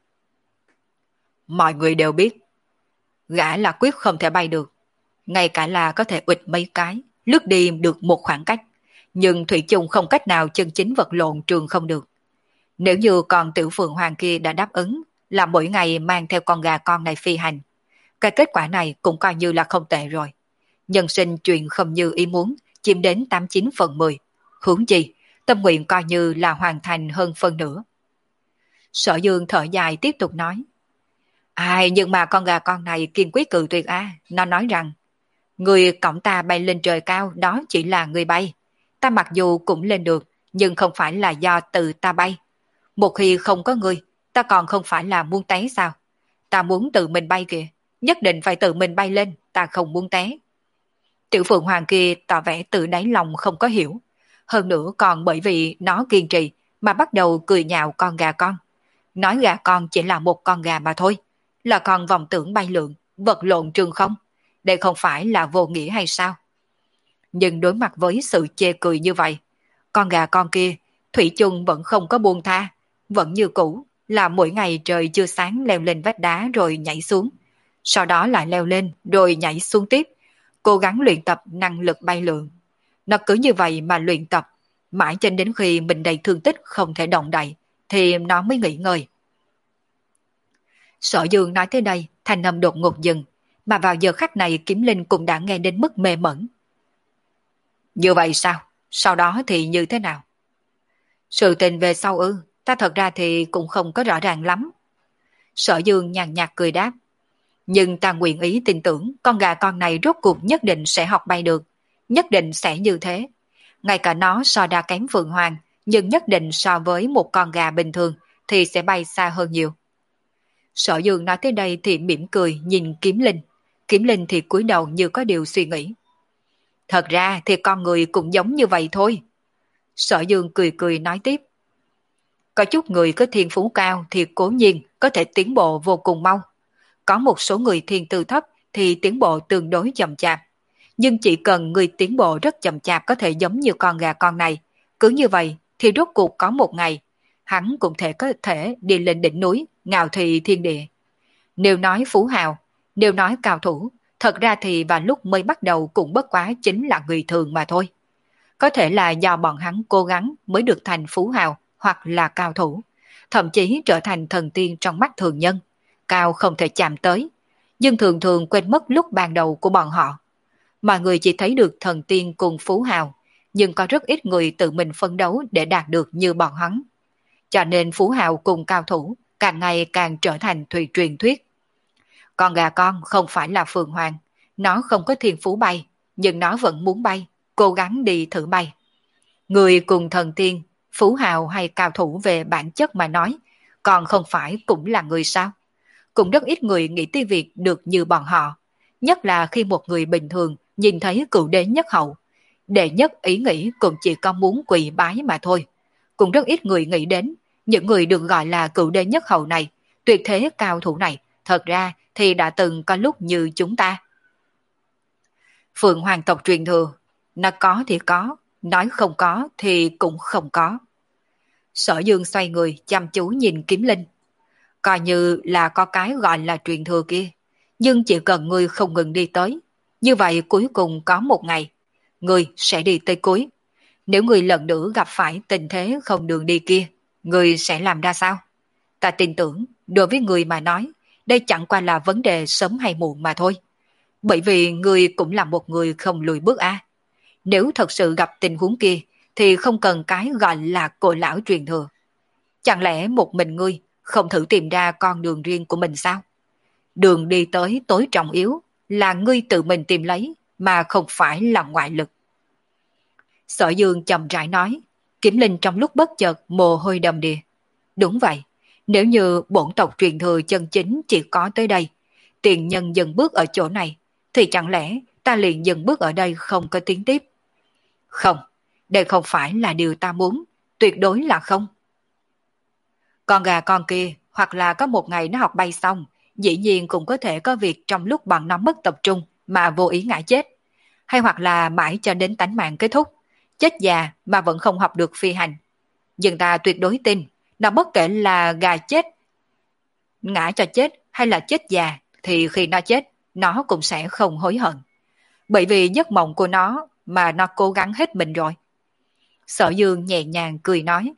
Mọi người đều biết, gã là quyết không thể bay được. Ngay cả là có thể ụt mấy cái, lướt đi được một khoảng cách, nhưng thủy chung không cách nào chân chính vật lộn trường không được. Nếu như con Tiểu Phượng Hoàng kia đã đáp ứng là mỗi ngày mang theo con gà con này phi hành, cái kết quả này cũng coi như là không tệ rồi. Nhân sinh chuyện không như ý muốn, chiếm đến tám chín phần mười. Huống chi, tâm nguyện coi như là hoàn thành hơn phân nửa. Sở Dương thở dài tiếp tục nói: Ai, nhưng mà con gà con này kiên quyết cự tuyệt a. Nó nói rằng, người cõng ta bay lên trời cao đó chỉ là người bay. Ta mặc dù cũng lên được, nhưng không phải là do tự ta bay. Một khi không có người, ta còn không phải là muốn té sao? Ta muốn tự mình bay kìa, nhất định phải tự mình bay lên, ta không muốn té. Tiểu Phượng Hoàng kia tỏ vẻ tự đáy lòng không có hiểu. Hơn nữa còn bởi vì nó kiên trì mà bắt đầu cười nhạo con gà con. Nói gà con chỉ là một con gà mà thôi, là con vọng tưởng bay lượn, vật lộn trường không. Đây không phải là vô nghĩa hay sao? Nhưng đối mặt với sự chê cười như vậy, con gà con kia thủy chung vẫn không có buông tha, vẫn như cũ là mỗi ngày trời chưa sáng leo lên vách đá rồi nhảy xuống, sau đó lại leo lên rồi nhảy xuống tiếp, cố gắng luyện tập năng lực bay lượn. Nó cứ như vậy mà luyện tập, mãi cho đến khi mình đầy thương tích không thể động đậy, thì nó mới nghỉ ngơi. Sở Dương nói tới đây, thanh âm đột ngột dừng, mà vào giờ khắc này Kiếm Linh cũng đã nghe đến mức mê mẩn. Như vậy sao? Sau đó thì như thế nào? Sự tình về sau ư, ta thật ra thì cũng không có rõ ràng lắm. Sở Dương nhàn nhạt cười đáp. Nhưng ta nguyện ý tin tưởng con gà con này rốt cuộc nhất định sẽ học bay được, nhất định sẽ như thế. Ngay cả nó so đa kém Phượng Hoàng, nhưng nhất định so với một con gà bình thường thì sẽ bay xa hơn nhiều. Sở Dương nói tới đây thì mỉm cười nhìn Kiếm Linh. Kiếm Linh thì cúi đầu như có điều suy nghĩ. Thật ra thì con người cũng giống như vậy thôi. Sở Dương cười cười nói tiếp. Có chút người có thiên phú cao thì cố nhiên có thể tiến bộ vô cùng mau. Có một số người thiên tư thấp thì tiến bộ tương đối chậm chạp. Nhưng chỉ cần người tiến bộ rất chậm chạp có thể giống như con gà con này. Cứ như vậy thì rốt cuộc có một ngày, hắn cũng thể có thể đi lên đỉnh núi, ngạo thị thiên địa. Nếu nói phú hào, nếu nói cao thủ, thật ra thì vào lúc mới bắt đầu cũng bất quá chính là người thường mà thôi. Có thể là do bọn hắn cố gắng mới được thành phú hào hoặc là cao thủ, thậm chí trở thành thần tiên trong mắt thường nhân, cao không thể chạm tới, nhưng thường thường quên mất lúc ban đầu của bọn họ. Mọi người chỉ thấy được thần tiên cùng phú hào, nhưng có rất ít người tự mình phấn đấu để đạt được như bọn hắn. Cho nên phú hào cùng cao thủ càng ngày càng trở thành thùy truyền thuyết. Con gà con không phải là Phượng Hoàng, nó không có thiên phú bay, nhưng nó vẫn muốn bay, cố gắng đi thử bay. Người cùng thần tiên, phú hào hay cao thủ về bản chất mà nói, còn không phải cũng là người sao? Cũng rất ít người nghĩ tới việc được như bọn họ, nhất là khi một người bình thường nhìn thấy cựu đế nhất hậu. Đệ nhất ý nghĩ cũng chỉ có muốn quỳ bái mà thôi. Cũng rất ít người nghĩ đến, những người được gọi là cựu đế nhất hậu này, tuyệt thế cao thủ này, thật ra thì đã từng có lúc như chúng ta. Phượng Hoàng tộc truyền thừa, nó có thì có, nói không có thì cũng không có. Sở Dương xoay người chăm chú nhìn Kiếm Linh. Coi như là có cái gọi là truyền thừa kia, nhưng chỉ cần ngươi không ngừng đi tới, như vậy cuối cùng có một ngày, ngươi sẽ đi tới cuối. Nếu ngươi lần nữa gặp phải tình thế không đường đi kia, ngươi sẽ làm ra sao? Ta tin tưởng, đối với ngươi mà nói, đây chẳng qua là vấn đề sớm hay muộn mà thôi. Bởi vì ngươi cũng là một người không lùi bước à. Nếu thật sự gặp tình huống kia, thì không cần cái gọi là cổ lão truyền thừa. Chẳng lẽ một mình ngươi không thử tìm ra con đường riêng của mình sao? Đường đi tới tối trọng yếu là ngươi tự mình tìm lấy, mà không phải là ngoại lực. Sở Dương chậm rãi nói, Kiếm Linh trong lúc bất chợt mồ hôi đầm đìa. Đúng vậy, nếu như bổn tộc truyền thừa chân chính chỉ có tới đây, tiền nhân dừng bước ở chỗ này, thì chẳng lẽ ta liền dừng bước ở đây không có tiến tiếp? Không, đây không phải là điều ta muốn, tuyệt đối là không. Con gà con kia, hoặc là có một ngày nó học bay xong, dĩ nhiên cũng có thể có việc trong lúc bọn nó mất tập trung mà vô ý ngã chết. Hay hoặc là mãi cho đến tánh mạng kết thúc, chết già mà vẫn không học được phi hành. Nhưng ta tuyệt đối tin, nó bất kể là gà chết, ngã cho chết hay là chết già, thì khi nó chết, nó cũng sẽ không hối hận. Bởi vì giấc mộng của nó mà nó cố gắng hết mình rồi. Sở Dương nhẹ nhàng cười nói.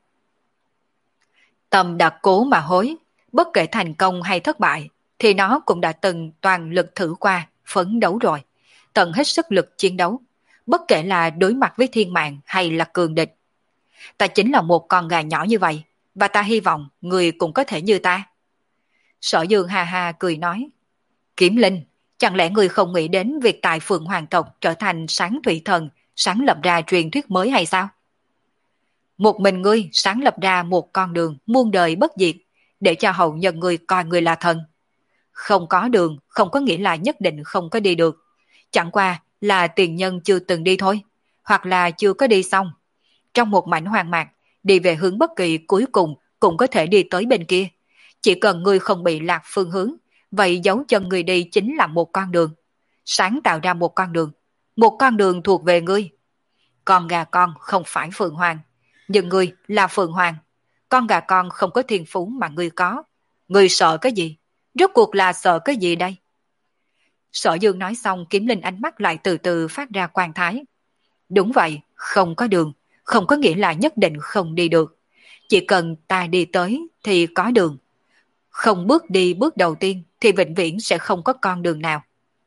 Tâm đã cố mà hối, bất kể thành công hay thất bại, thì nó cũng đã từng toàn lực thử qua, phấn đấu rồi, tận hết sức lực chiến đấu, bất kể là đối mặt với thiên mạng hay là cường địch. Ta chính là một con gà nhỏ như vậy, và ta hy vọng người cũng có thể như ta. Sở Dương ha ha cười nói. Kiếm Linh, chẳng lẽ người không nghĩ đến việc tại Phượng Hoàng tộc trở thành sáng thủy thần, sáng lập ra truyền thuyết mới hay sao? Một mình ngươi sáng lập ra một con đường muôn đời bất diệt, để cho hậu nhân ngươi coi ngươi là thần. Không có đường không có nghĩa là nhất định không có đi được. Chẳng qua là tiền nhân chưa từng đi thôi, hoặc là chưa có đi xong. Trong một mảnh hoang mạc, đi về hướng bất kỳ cuối cùng cũng có thể đi tới bên kia. Chỉ cần ngươi không bị lạc phương hướng, vậy dấu chân ngươi đi chính là một con đường. Sáng tạo ra một con đường, một con đường thuộc về ngươi. Con gà con không phải Phượng Hoàng, nhưng ngươi là Phượng Hoàng. Con gà con không có thiên phú mà ngươi có. Ngươi sợ cái gì? Rốt cuộc là sợ cái gì đây? Sở Dương nói xong, Kiếm Linh ánh mắt lại từ từ phát ra quan thái. Đúng vậy, không có đường, không có nghĩa là nhất định không đi được. Chỉ cần ta đi tới thì có đường. Không bước đi bước đầu tiên thì vĩnh viễn sẽ không có con đường nào.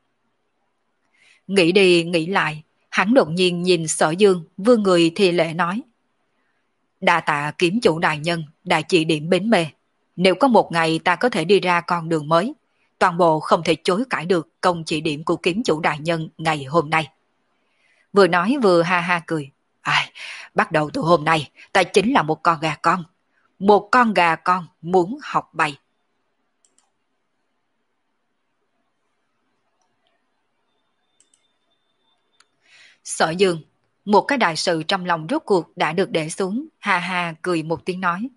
Nghĩ đi nghĩ lại, hắn đột nhiên nhìn Sở Dương, vươn người thì lễ nói. Đa tạ kiếm chủ đại nhân, đã chỉ điểm bến mê. Nếu có một ngày ta có thể đi ra con đường mới, toàn bộ không thể chối cãi được công chỉ điểm của kiếm chủ đại nhân ngày hôm nay. Vừa nói vừa ha ha cười. Ai, bắt đầu từ hôm nay, ta chính là một con gà con. Một con gà con muốn học bay. Sở Dương, một cái đại sự trong lòng rốt cuộc đã được để xuống, ha ha cười một tiếng nói.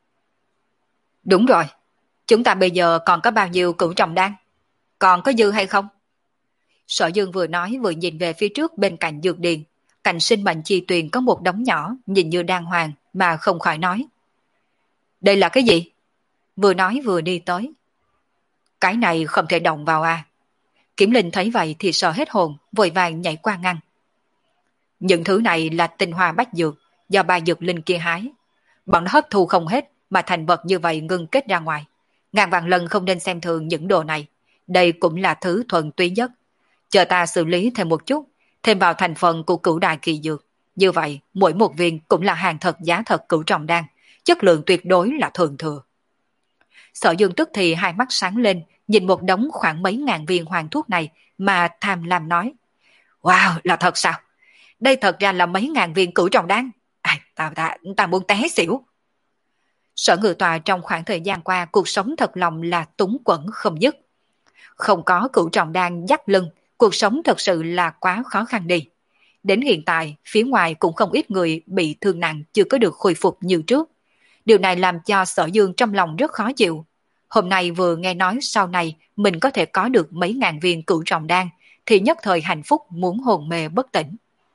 Đúng rồi, chúng ta bây giờ còn có bao nhiêu cửu trọng đan? Còn có dư hay không? Sở Dương vừa nói vừa nhìn về phía trước bên cạnh dược điền, cạnh sinh mệnh chi tuyền có một đống nhỏ nhìn như đan hoàng mà không khỏi nói. Đây là cái gì? Vừa nói vừa đi tới. Cái này không thể động vào à? Kiểm Linh thấy vậy thì sợ hết hồn, vội vàng nhảy qua ngăn. Những thứ này là tinh hoa bách dược do ba dược linh kia hái. Bọn nó hấp thu không hết mà thành vật như vậy ngưng kết ra ngoài. Ngàn vạn lần không nên xem thường những đồ này. Đây cũng là thứ thuần túy nhất. Chờ ta xử lý thêm một chút, thêm vào thành phần của cửu đại kỳ dược. Như vậy, mỗi một viên cũng là hàng thật giá thật cửu trọng đan, chất lượng tuyệt đối là thường thừa. Sở Dương tức thì hai mắt sáng lên, nhìn một đống khoảng mấy ngàn viên hoàng thuốc này mà tham lam nói. Wow, là thật sao? Đây thật ra là mấy ngàn viên cửu trọng đan. À, ta, ta, ta muốn té xỉu. Sở Ngự Tọa trong khoảng thời gian qua cuộc sống thật lòng là túng quẫn không dứt. Không có cửu trọng đan dắt lưng, cuộc sống thật sự là quá khó khăn đi. Đến hiện tại, phía ngoài cũng không ít người bị thương nặng chưa có được khôi phục như trước. Điều này làm cho Sở Dương trong lòng rất khó chịu. Hôm nay vừa nghe nói sau này mình có thể có được mấy ngàn viên cửu trọng đan, thì nhất thời hạnh phúc muốn hồn mê bất tỉnh.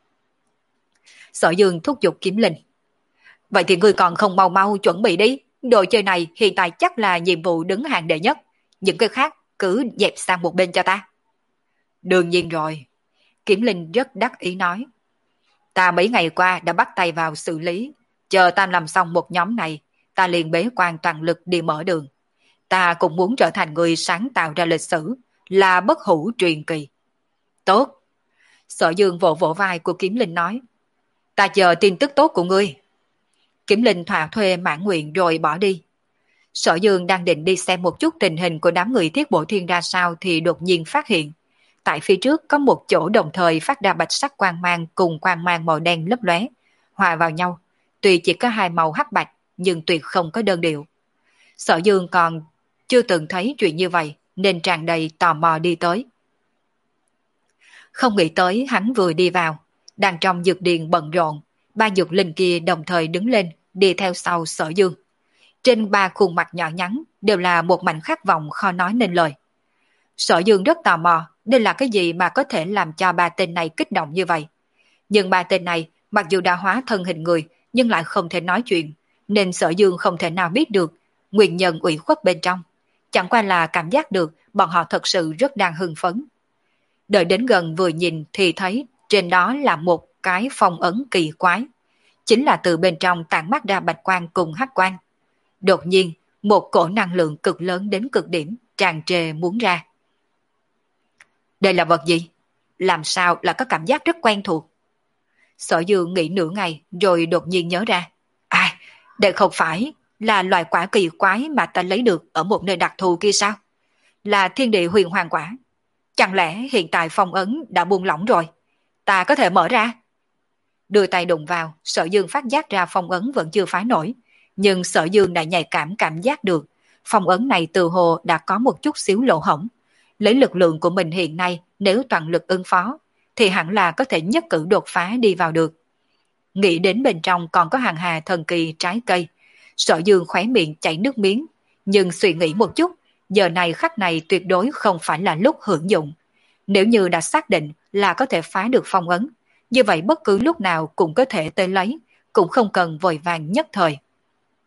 Sở Dương thúc giục Kiếm Linh. Vậy thì ngươi còn không mau mau chuẩn bị đi. Đồ chơi này hiện tại chắc là nhiệm vụ đứng hàng đệ nhất. Những cái khác cứ dẹp sang một bên cho ta. Đương nhiên rồi. Kiếm Linh rất đắc ý nói. Ta mấy ngày qua đã bắt tay vào xử lý. Chờ ta làm xong một nhóm này, ta liền bế quan toàn lực đi mở đường. Ta cũng muốn trở thành người sáng tạo ra lịch sử, là bất hủ truyền kỳ. Tốt. Sở Dương vỗ vỗ vai của Kiếm Linh nói. Ta chờ tin tức tốt của ngươi. Kiếm Linh thỏa thuê mãn nguyện rồi bỏ đi. Sở Dương đang định đi xem một chút tình hình của đám người Thiết Bộ Thiên ra sao thì đột nhiên phát hiện. Tại phía trước có một chỗ đồng thời phát ra bạch sắc quang mang cùng quang mang màu đen lấp lóe, hòa vào nhau. Tuy chỉ có hai màu hắc bạch nhưng tuyệt không có đơn điệu. Sở Dương còn chưa từng thấy chuyện như vậy nên tràn đầy tò mò đi tới. Không nghĩ tới hắn vừa đi vào, đang trong dược điền bận rộn, ba dược linh kia đồng thời đứng lên đi theo sau Sở Dương. Trên ba khuôn mặt nhỏ nhắn đều là một mảnh khát vọng khó nói nên lời. Sở Dương rất tò mò đây là cái gì mà có thể làm cho ba tên này kích động như vậy. Nhưng ba tên này mặc dù đã hóa thân hình người nhưng lại không thể nói chuyện, nên Sở Dương không thể nào biết được nguyên nhân ủy khuất bên trong. Chẳng qua là cảm giác được bọn họ thật sự rất đang hưng phấn. Đợi đến gần vừa nhìn thì thấy trên đó là một cái phong ấn kỳ quái. Chính là từ bên trong tản mát ra bạch quang cùng hắc quang. Đột nhiên, một cổ năng lượng cực lớn đến cực điểm, tràn trề muốn ra. Đây là vật gì? Làm sao là có cảm giác rất quen thuộc? Sở Dương nghĩ nửa ngày rồi đột nhiên nhớ ra. À, đây không phải là loại quả kỳ quái mà ta lấy được ở một nơi đặc thù kia sao? Là thiên địa huyền hoàng quả. Chẳng lẽ hiện tại phong ấn đã buông lỏng rồi? Ta có thể mở ra? Đưa tay đụng vào, Sở Dương phát giác ra phong ấn vẫn chưa phá nổi. Nhưng Sở Dương đã nhạy cảm cảm giác được. Phong ấn này từ hồ đã có một chút xíu lỗ hổng. Lấy lực lượng của mình hiện nay, nếu toàn lực ứng phó, thì hẳn là có thể nhất cử đột phá đi vào được. Nghĩ đến bên trong còn có hàng hà thần kỳ trái cây. Sở Dương khóe miệng chảy nước miếng. Nhưng suy nghĩ một chút, giờ này khắc này tuyệt đối không phải là lúc hưởng dụng. Nếu như đã xác định là có thể phá được phong ấn, như vậy bất cứ lúc nào cũng có thể tới lấy, cũng không cần vội vàng nhất thời.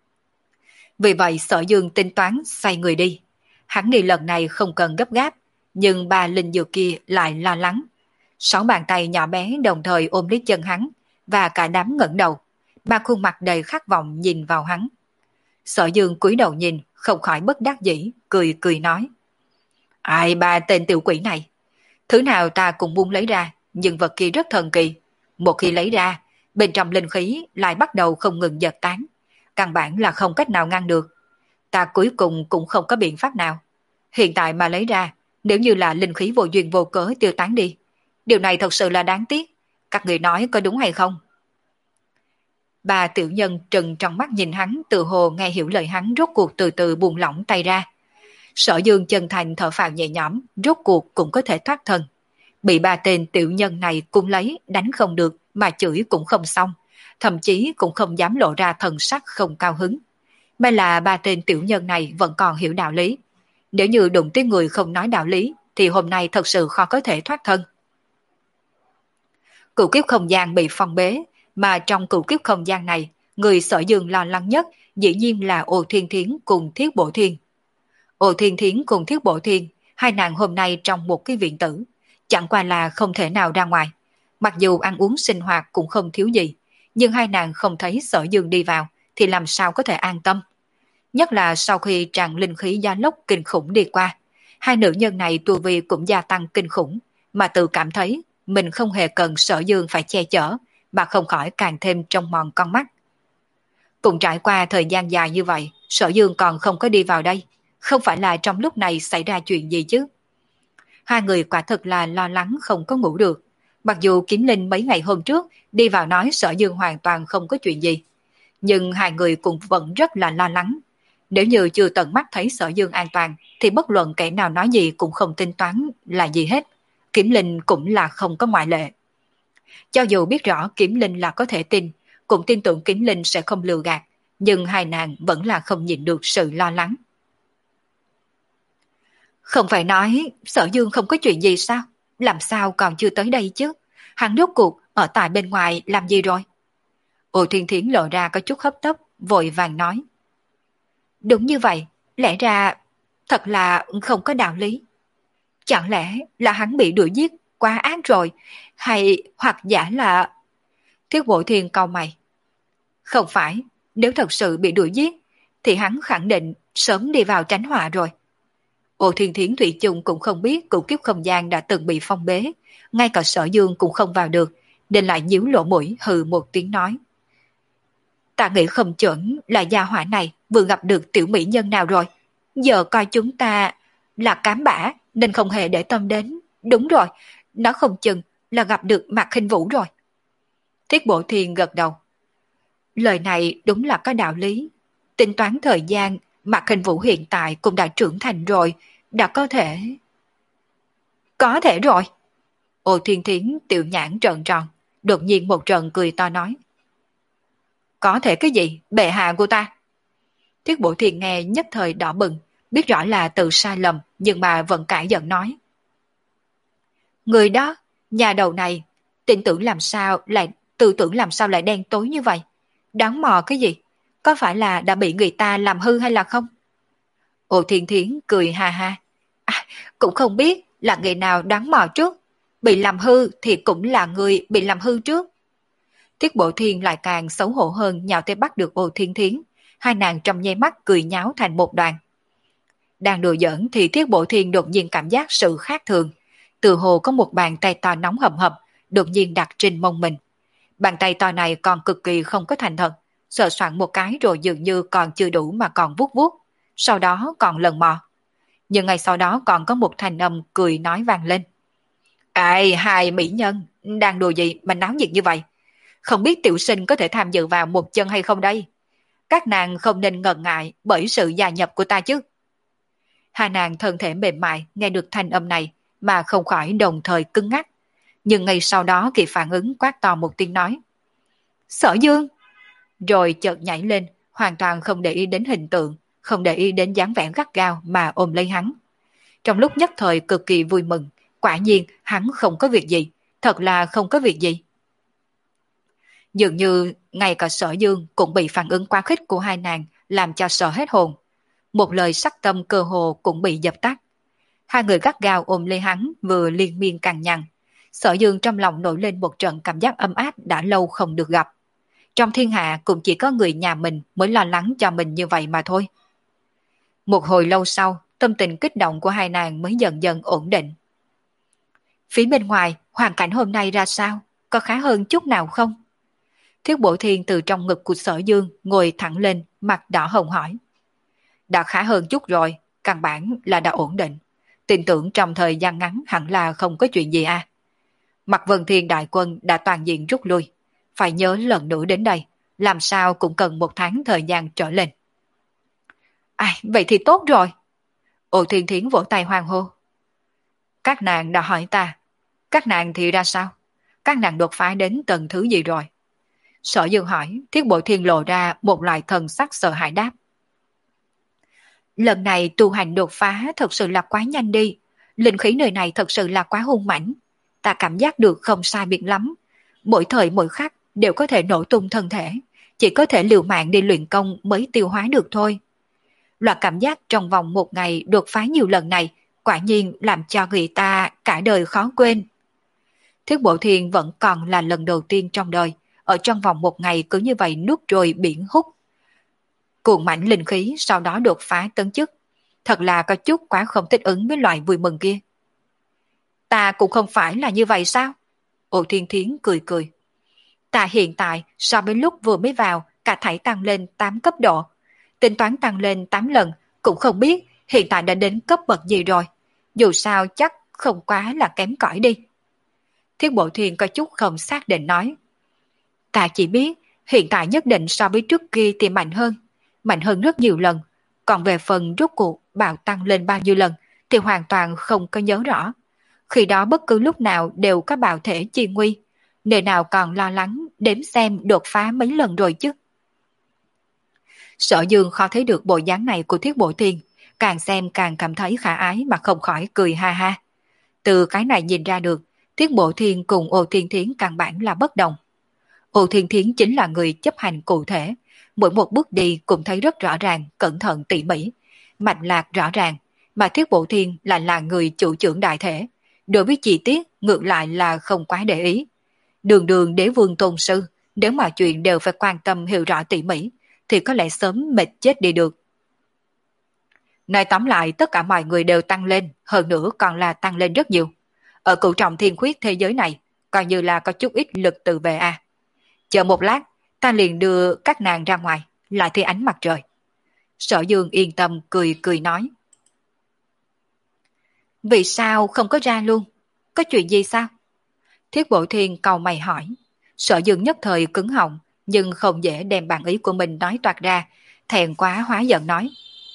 Vì vậy Sở Dương tính toán xoay người đi. Hắn nghĩ lần này không cần gấp gáp, nhưng bà linh dược kia lại lo lắng. Sáu bàn tay nhỏ bé đồng thời ôm lấy chân hắn, và cả đám ngẩng đầu, ba khuôn mặt đầy khát vọng nhìn vào hắn. Sở Dương cúi đầu nhìn, không khỏi bất đắc dĩ, cười cười nói. Ai ba tên tiểu quỷ này, thứ nào ta cũng muốn lấy ra, nhưng vật kia rất thần kỳ. Một khi lấy ra, bên trong linh khí lại bắt đầu không ngừng giật tán, căn bản là không cách nào ngăn được. Ta cuối cùng cũng không có biện pháp nào. Hiện tại mà lấy ra, nếu như là linh khí vô duyên vô cớ tiêu tán đi, điều này thật sự là đáng tiếc. Các người nói có đúng hay không? Bà tiểu nhân trừng trong mắt nhìn hắn, tự hồ nghe hiểu lời hắn, rốt cuộc từ từ buông lỏng tay ra. Sở Dương chân thành thở phào nhẹ nhõm, rốt cuộc cũng có thể thoát thân. Bị ba tên tiểu nhân này cung lấy, đánh không được, mà chửi cũng không xong, thậm chí cũng không dám lộ ra thần sắc không cao hứng. May là ba tên tiểu nhân này vẫn còn hiểu đạo lý. Nếu như đụng tới người không nói đạo lý, thì hôm nay thật sự khó có thể thoát thân. Cửu kiếp không gian bị phong bế, mà trong cửu kiếp không gian này, người Sở Dương lo lắng nhất dĩ nhiên là Ô Thiên Thiến cùng Thiết Bổ Thiên. Ô Thiên Thiến cùng Thiết Bổ Thiên, hai nàng hôm nay trong một cái viện tử, chẳng qua là không thể nào ra ngoài. Mặc dù ăn uống sinh hoạt cũng không thiếu gì, nhưng hai nàng không thấy Sở Dương đi vào, thì làm sao có thể an tâm. Nhất là sau khi tràn linh khí gió lốc kinh khủng đi qua, hai nữ nhân này tu vi cũng gia tăng kinh khủng, mà tự cảm thấy mình không hề cần Sở Dương phải che chở, mà không khỏi càng thêm trông mòn con mắt. Cũng trải qua thời gian dài như vậy, Sở Dương còn không có đi vào đây, không phải là trong lúc này xảy ra chuyện gì chứ. Hai người quả thực là lo lắng không có ngủ được. Mặc dù Kiếm Linh mấy ngày hôm trước đi vào nói Sở Dương hoàn toàn không có chuyện gì, nhưng hai người cũng vẫn rất là lo lắng. Nếu như chưa tận mắt thấy Sở Dương an toàn, thì bất luận kẻ nào nói gì cũng không tính toán là gì hết. Kiếm Linh cũng là không có ngoại lệ. Cho dù biết rõ Kiếm Linh là có thể tin, cũng tin tưởng Kiếm Linh sẽ không lừa gạt, nhưng hai nàng vẫn là không nhịn được sự lo lắng. Không phải nói Sở Dương không có chuyện gì sao? Làm sao còn chưa tới đây chứ? Hắn rốt cuộc ở tại bên ngoài làm gì rồi? Ô Thiên Thiến lộ ra có chút hấp tấp, vội vàng nói. Đúng như vậy, lẽ ra thật là không có đạo lý. Chẳng lẽ là hắn bị đuổi giết quá ác rồi, hay hoặc giả là... Thiết Bộ Thiên cau mày. Không phải, nếu thật sự bị đuổi giết, thì hắn khẳng định sớm đi vào tránh họa rồi. Ô Thiên Thiến Thủy chung cũng không biết cửu kiếp không gian đã từng bị phong bế, ngay cả Sở Dương cũng không vào được, nên lại nhíu lỗ mũi hừ một tiếng nói. Ta nghĩ không chuẩn là gia hỏa này vừa gặp được tiểu mỹ nhân nào rồi, giờ coi chúng ta là cám bã nên không hề để tâm đến. Đúng rồi, nó không chừng là gặp được Mạc Khinh Vũ rồi. Thiết Bộ Thiên gật đầu. Lời này đúng là có đạo lý. Tính toán thời gian, Mạc Khinh Vũ hiện tại cũng đã trưởng thành rồi, đã có thể... Có thể rồi. Ô Thiên Thiến tiểu nhãn trợn tròn, đột nhiên một trận cười to nói. Có thể cái gì, bệ hạ của ta? Thiết Bộ Thiên nghe nhất thời đỏ bừng, biết rõ là tự sai lầm, nhưng mà vẫn cãi giận nói. Người đó, nhà đầu này, tin tưởng làm sao lại, tư tưởng làm sao lại đen tối như vậy? Đáng mò cái gì? Có phải là đã bị người ta làm hư hay là không? Ô Thiên Thiến cười ha ha. À, cũng không biết là người nào đáng mò trước. Bị làm hư thì cũng là người bị làm hư trước. Thiết Bộ Thiên lại càng xấu hổ hơn, nhào tới bắt được Ô Thiên Thiến. Hai nàng trong nháy mắt cười nháo thành một đoàn. Đang đùa giỡn thì Thiết Bộ Thiên đột nhiên cảm giác sự khác thường. Từ hồ có một bàn tay to nóng hầm hập đột nhiên đặt trên mông mình. Bàn tay to này còn cực kỳ không có thành thật, sờ soạn một cái rồi dường như còn chưa đủ mà còn vuốt vuốt, sau đó còn lần mò. Nhưng ngay sau đó còn có một thanh âm cười nói vang lên. Ai, hai mỹ nhân, đang đùa gì mà náo nhiệt như vậy? Không biết tiểu sinh có thể tham dự vào một chân hay không đây? Các nàng không nên ngần ngại bởi sự gia nhập của ta chứ. Hai nàng thân thể mềm mại nghe được thanh âm này mà không khỏi đồng thời cứng ngắc. Nhưng ngay sau đó kịp phản ứng quát to một tiếng nói. Sở Dương! Rồi chợt nhảy lên, hoàn toàn không để ý đến hình tượng, không để ý đến dáng vẻ gắt gao mà ôm lấy hắn. Trong lúc nhất thời cực kỳ vui mừng, quả nhiên hắn không có việc gì, thật là không có việc gì. Dường như ngay cả Sở Dương cũng bị phản ứng quá khích của hai nàng làm cho sợ hết hồn. Một lời sắc tâm cơ hồ cũng bị dập tắt. Hai người gắt gao ôm lấy hắn vừa liên miên cằn nhằn. Sở Dương trong lòng nổi lên một trận cảm giác ấm áp đã lâu không được gặp. Trong thiên hạ cũng chỉ có người nhà mình mới lo lắng cho mình như vậy mà thôi. Một hồi lâu sau, tâm tình kích động của hai nàng mới dần dần ổn định. Phía bên ngoài, hoàn cảnh hôm nay ra sao? Có khá hơn chút nào không? Thiết Bổ Thiên từ trong ngực của Sở Dương ngồi thẳng lên, mặt đỏ hồng hỏi. Đã khá hơn chút rồi, căn bản là đã ổn định. Tin tưởng trong thời gian ngắn hẳn là không có chuyện gì à. Mặt Vân Thiên đại quân đã toàn diện rút lui. Phải nhớ lần nữa đến đây, làm sao cũng cần một tháng thời gian trở lên. À, vậy thì tốt rồi. Ô Thiên Thiến vỗ tay hoan hô. Các nàng đã hỏi ta, các nàng thì ra sao? Các nàng đột phá đến tầng thứ gì rồi? Sở Dương hỏi, Thiết Bội Thiên lộ ra một loại thần sắc sợ hãi đáp. Lần này tu hành đột phá thật sự là quá nhanh đi. Linh khí nơi này thật sự là quá hung mãnh. Ta cảm giác được không sai biệt lắm. Mỗi thời mỗi khắc đều có thể nổ tung thân thể. Chỉ có thể liều mạng đi luyện công mới tiêu hóa được thôi. Loại cảm giác trong vòng một ngày đột phá nhiều lần này quả nhiên làm cho người ta cả đời khó quên. Thiết Bộ Thiên vẫn còn là lần đầu tiên trong đời, ở trong vòng một ngày cứ như vậy nuốt trôi biển hút. Cuồng mãnh linh khí sau đó đột phá tấn chức. Thật là có chút quá không thích ứng với loại vui mừng kia. Ta cũng không phải là như vậy sao? Ô Thiên Thiến cười cười. Ta hiện tại so với lúc vừa mới vào cả thảy tăng lên tám cấp độ. Tính toán tăng lên tám lần cũng không biết hiện tại đã đến cấp bậc gì rồi. Dù sao chắc không quá là kém cỏi đi. Thiết Bộ Thiên có chút không xác định nói. Ta chỉ biết hiện tại nhất định so với trước kia thì mạnh hơn. Mạnh hơn rất nhiều lần. Còn về phần rốt cuộc bạo tăng lên bao nhiêu lần thì hoàn toàn không có nhớ rõ. Khi đó bất cứ lúc nào đều có bạo thể chi nguy. Nơi nào còn lo lắng đếm xem đột phá mấy lần rồi chứ. Sở Dương khó thấy được bộ dáng này của Thiết Bộ Thiên. Càng xem càng cảm thấy khả ái mà không khỏi cười ha ha. Từ cái này nhìn ra được Thiết Bộ Thiên cùng Ô Thiên Thiến căn bản là bất đồng. Ô Thiên Thiến chính là người chấp hành cụ thể. Mỗi một bước đi cũng thấy rất rõ ràng, cẩn thận tỉ mỉ, mạch lạc rõ ràng, mà Thiết Bộ Thiên lại là người chủ trưởng đại thể. Đối với chi tiết ngược lại là không quá để ý. Đường đường đế vương tôn sư, nếu mà chuyện đều phải quan tâm hiểu rõ tỉ mỉ, thì có lẽ sớm mệt chết đi được. Nói tóm lại tất cả mọi người đều tăng lên, hơn nữa còn là tăng lên rất nhiều. Ở cửu trọng thiên khuyết thế giới này, coi như là có chút ít lực tự vệ à. Chờ một lát, ta liền đưa các nàng ra ngoài, lại thi ánh mặt trời. Sở Dương yên tâm cười cười nói. Vì sao không có ra luôn? Có chuyện gì sao? Thiết Bộ Thiên cau mày hỏi. Sở Dương nhất thời cứng họng, nhưng không dễ đem bản ý của mình nói toạc ra, thẹn quá hóa giận nói.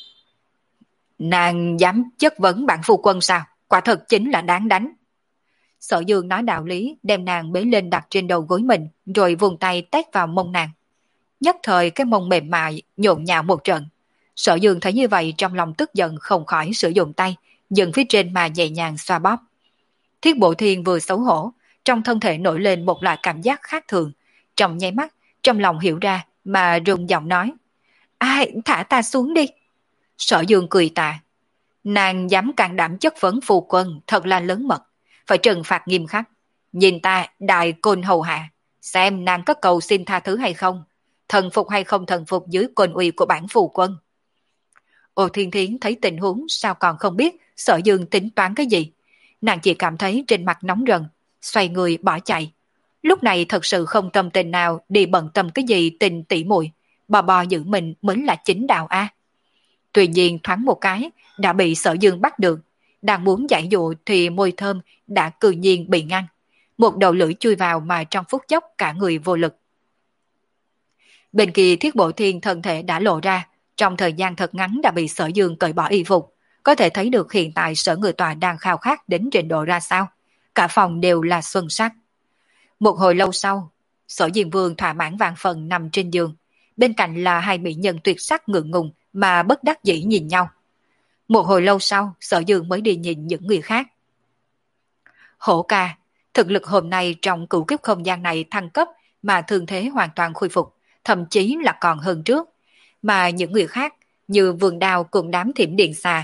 Nàng dám chất vấn bản phu quân sao? Quả thật chính là đáng đánh. Sở Dương nói đạo lý, đem nàng bế lên đặt trên đầu gối mình, rồi vùng tay tét vào mông nàng. Nhất thời cái mông mềm mại, nhộn nhạo một trận. Sở Dương thấy như vậy trong lòng tức giận không khỏi sử dụng tay, dừng phía trên mà nhẹ nhàng xoa bóp. Thiết Bộ Thiên vừa xấu hổ, trong thân thể nổi lên một loại cảm giác khác thường. Trong nháy mắt, trong lòng hiểu ra mà rung giọng nói. Ai, thả ta xuống đi. Sở Dương cười tạ. Nàng dám can đảm chất vấn phu quân thật là lớn mật, phải trừng phạt nghiêm khắc. Nhìn ta đại côn hầu hạ, xem nàng có cầu xin tha thứ hay không, thần phục hay không thần phục dưới côn uy của bản phu quân. Ô Thiên Thiến thấy tình huống sao còn không biết Sở Dương tính toán cái gì. Nàng chỉ cảm thấy trên mặt nóng rần, xoay người bỏ chạy. Lúc này thật sự không tâm tình nào đi bận tâm cái gì tình tỉ muội, bò bò giữ mình mới là chính đạo a. Tuy nhiên thoáng một cái đã bị Sở Dương bắt được, đang muốn giải dụ thì môi thơm đã cư nhiên bị ngăn. Một đầu lưỡi chui vào mà trong phút chốc cả người vô lực. Bên kia Thiết Bộ Thiên thân thể đã lộ ra, trong thời gian thật ngắn đã bị Sở Dương cởi bỏ y phục. Có thể thấy được hiện tại Sở Người Tòa đang khao khát đến trình độ ra sao. Cả phòng đều là xuân sắc. Một hồi lâu sau, Sở Diên Vương thỏa mãn vạn phần nằm trên giường. Bên cạnh là hai mỹ nhân tuyệt sắc ngượng ngùng mà bất đắc dĩ nhìn nhau. Một hồi lâu sau, Sở Dương mới đi nhìn những người khác. Hổ ca, thực lực hôm nay trong cửu kiếp không gian này thăng cấp mà thương thế hoàn toàn khôi phục, thậm chí là còn hơn trước. Mà những người khác như Vườn Đào cùng đám Thiểm Điện Xà,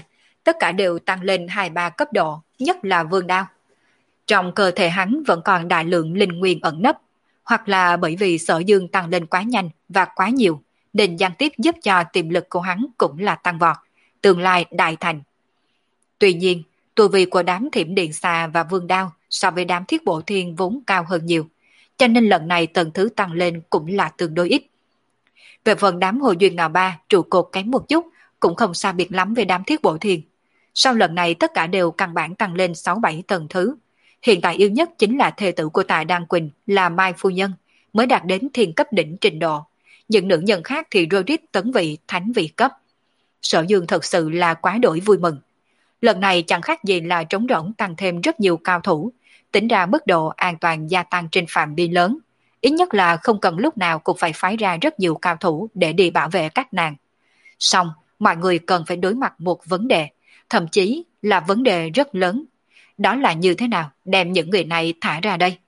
tất cả đều tăng lên hai ba cấp độ, nhất là vương đao. Trong cơ thể hắn vẫn còn đại lượng linh nguyên ẩn nấp, hoặc là bởi vì Sở Dương tăng lên quá nhanh và quá nhiều, nên gián tiếp giúp cho tiềm lực của hắn cũng là tăng vọt, tương lai đại thành. Tuy nhiên, tu vi của đám thiểm điện xà và vương đao so với đám thiết bộ thiên vốn cao hơn nhiều, cho nên lần này tầng thứ tăng lên cũng là tương đối ít. Về phần đám hồi duyên ngạo ba trụ cột kém một chút, cũng không xa biệt lắm với đám thiết bộ thiên. Sau lần này tất cả đều căn bản tăng lên sáu bảy tầng thứ. Hiện tại yếu nhất chính là thê tử của Tạ Đan Quỳnh là Mai Phu Nhân, mới đạt đến thiên cấp đỉnh trình độ. Những nữ nhân khác thì rơi rít tấn vị thánh vị cấp. Sở Dương thật sự là quá đổi vui mừng. Lần này chẳng khác gì là trống rỗng tăng thêm rất nhiều cao thủ, tính ra mức độ an toàn gia tăng trên phạm vi lớn. Ít nhất là không cần lúc nào cũng phải phái ra rất nhiều cao thủ để đi bảo vệ các nàng. Xong, mọi người cần phải đối mặt một vấn đề, thậm chí là vấn đề rất lớn. Đó là như thế nào đem những người này thả ra đây?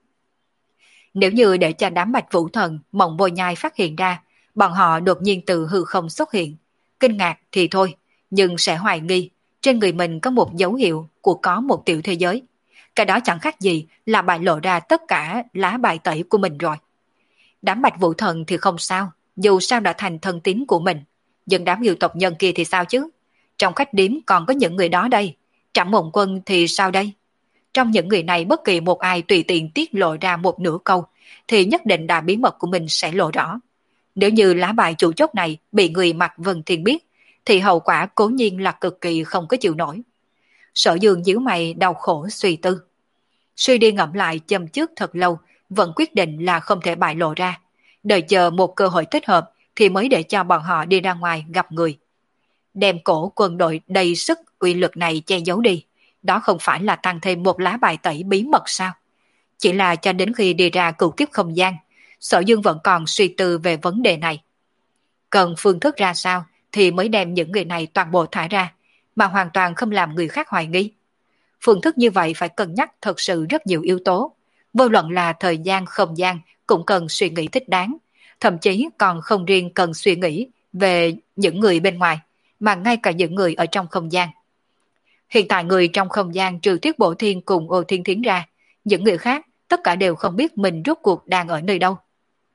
Nếu như để cho đám Bạch Vũ Thần, Mộng Vô Nhai phát hiện ra, bọn họ đột nhiên từ hư không xuất hiện. Kinh ngạc thì thôi, nhưng sẽ hoài nghi, trên người mình có một dấu hiệu của có một tiểu thế giới. Cái đó chẳng khác gì là bại lộ ra tất cả lá bài tẩy của mình rồi. Đám Bạch Vũ Thần thì không sao, dù sao đã thành thân tín của mình. Nhưng đám yêu tộc nhân kia thì sao chứ? Trong khách điếm còn có những người đó đây. Trảm Mộng Quân thì sao đây? Trong những người này bất kỳ một ai tùy tiện tiết lộ ra một nửa câu, thì nhất định là bí mật của mình sẽ lộ rõ. Nếu như lá bài chủ chốt này bị người mặc Vân Thiên biết, thì hậu quả cố nhiên là cực kỳ không có chịu nổi. Sở Dương nhíu mày đau khổ suy tư. Suy đi ngẫm lại châm trước thật lâu, vẫn quyết định là không thể bại lộ ra. Đợi chờ một cơ hội thích hợp thì mới để cho bọn họ đi ra ngoài gặp người. Đem cổ quân đội đầy sức uy lực này che giấu đi, đó không phải là tăng thêm một lá bài tẩy bí mật sao? Chỉ là cho đến khi đi ra cửu kiếp không gian, Sở Dương vẫn còn suy tư về vấn đề này. Cần phương thức ra sao thì mới đem những người này toàn bộ thả ra, mà hoàn toàn không làm người khác hoài nghi. Phương thức như vậy phải cân nhắc thật sự rất nhiều yếu tố. Vô luận là thời gian, không gian cũng cần suy nghĩ thích đáng. Thậm chí còn không riêng cần suy nghĩ về những người bên ngoài, mà ngay cả những người ở trong không gian. Hiện tại người trong không gian trừ Tuyết Bổ Thiên cùng Ô Thiên Thiến ra, những người khác tất cả đều không biết mình rốt cuộc đang ở nơi đâu.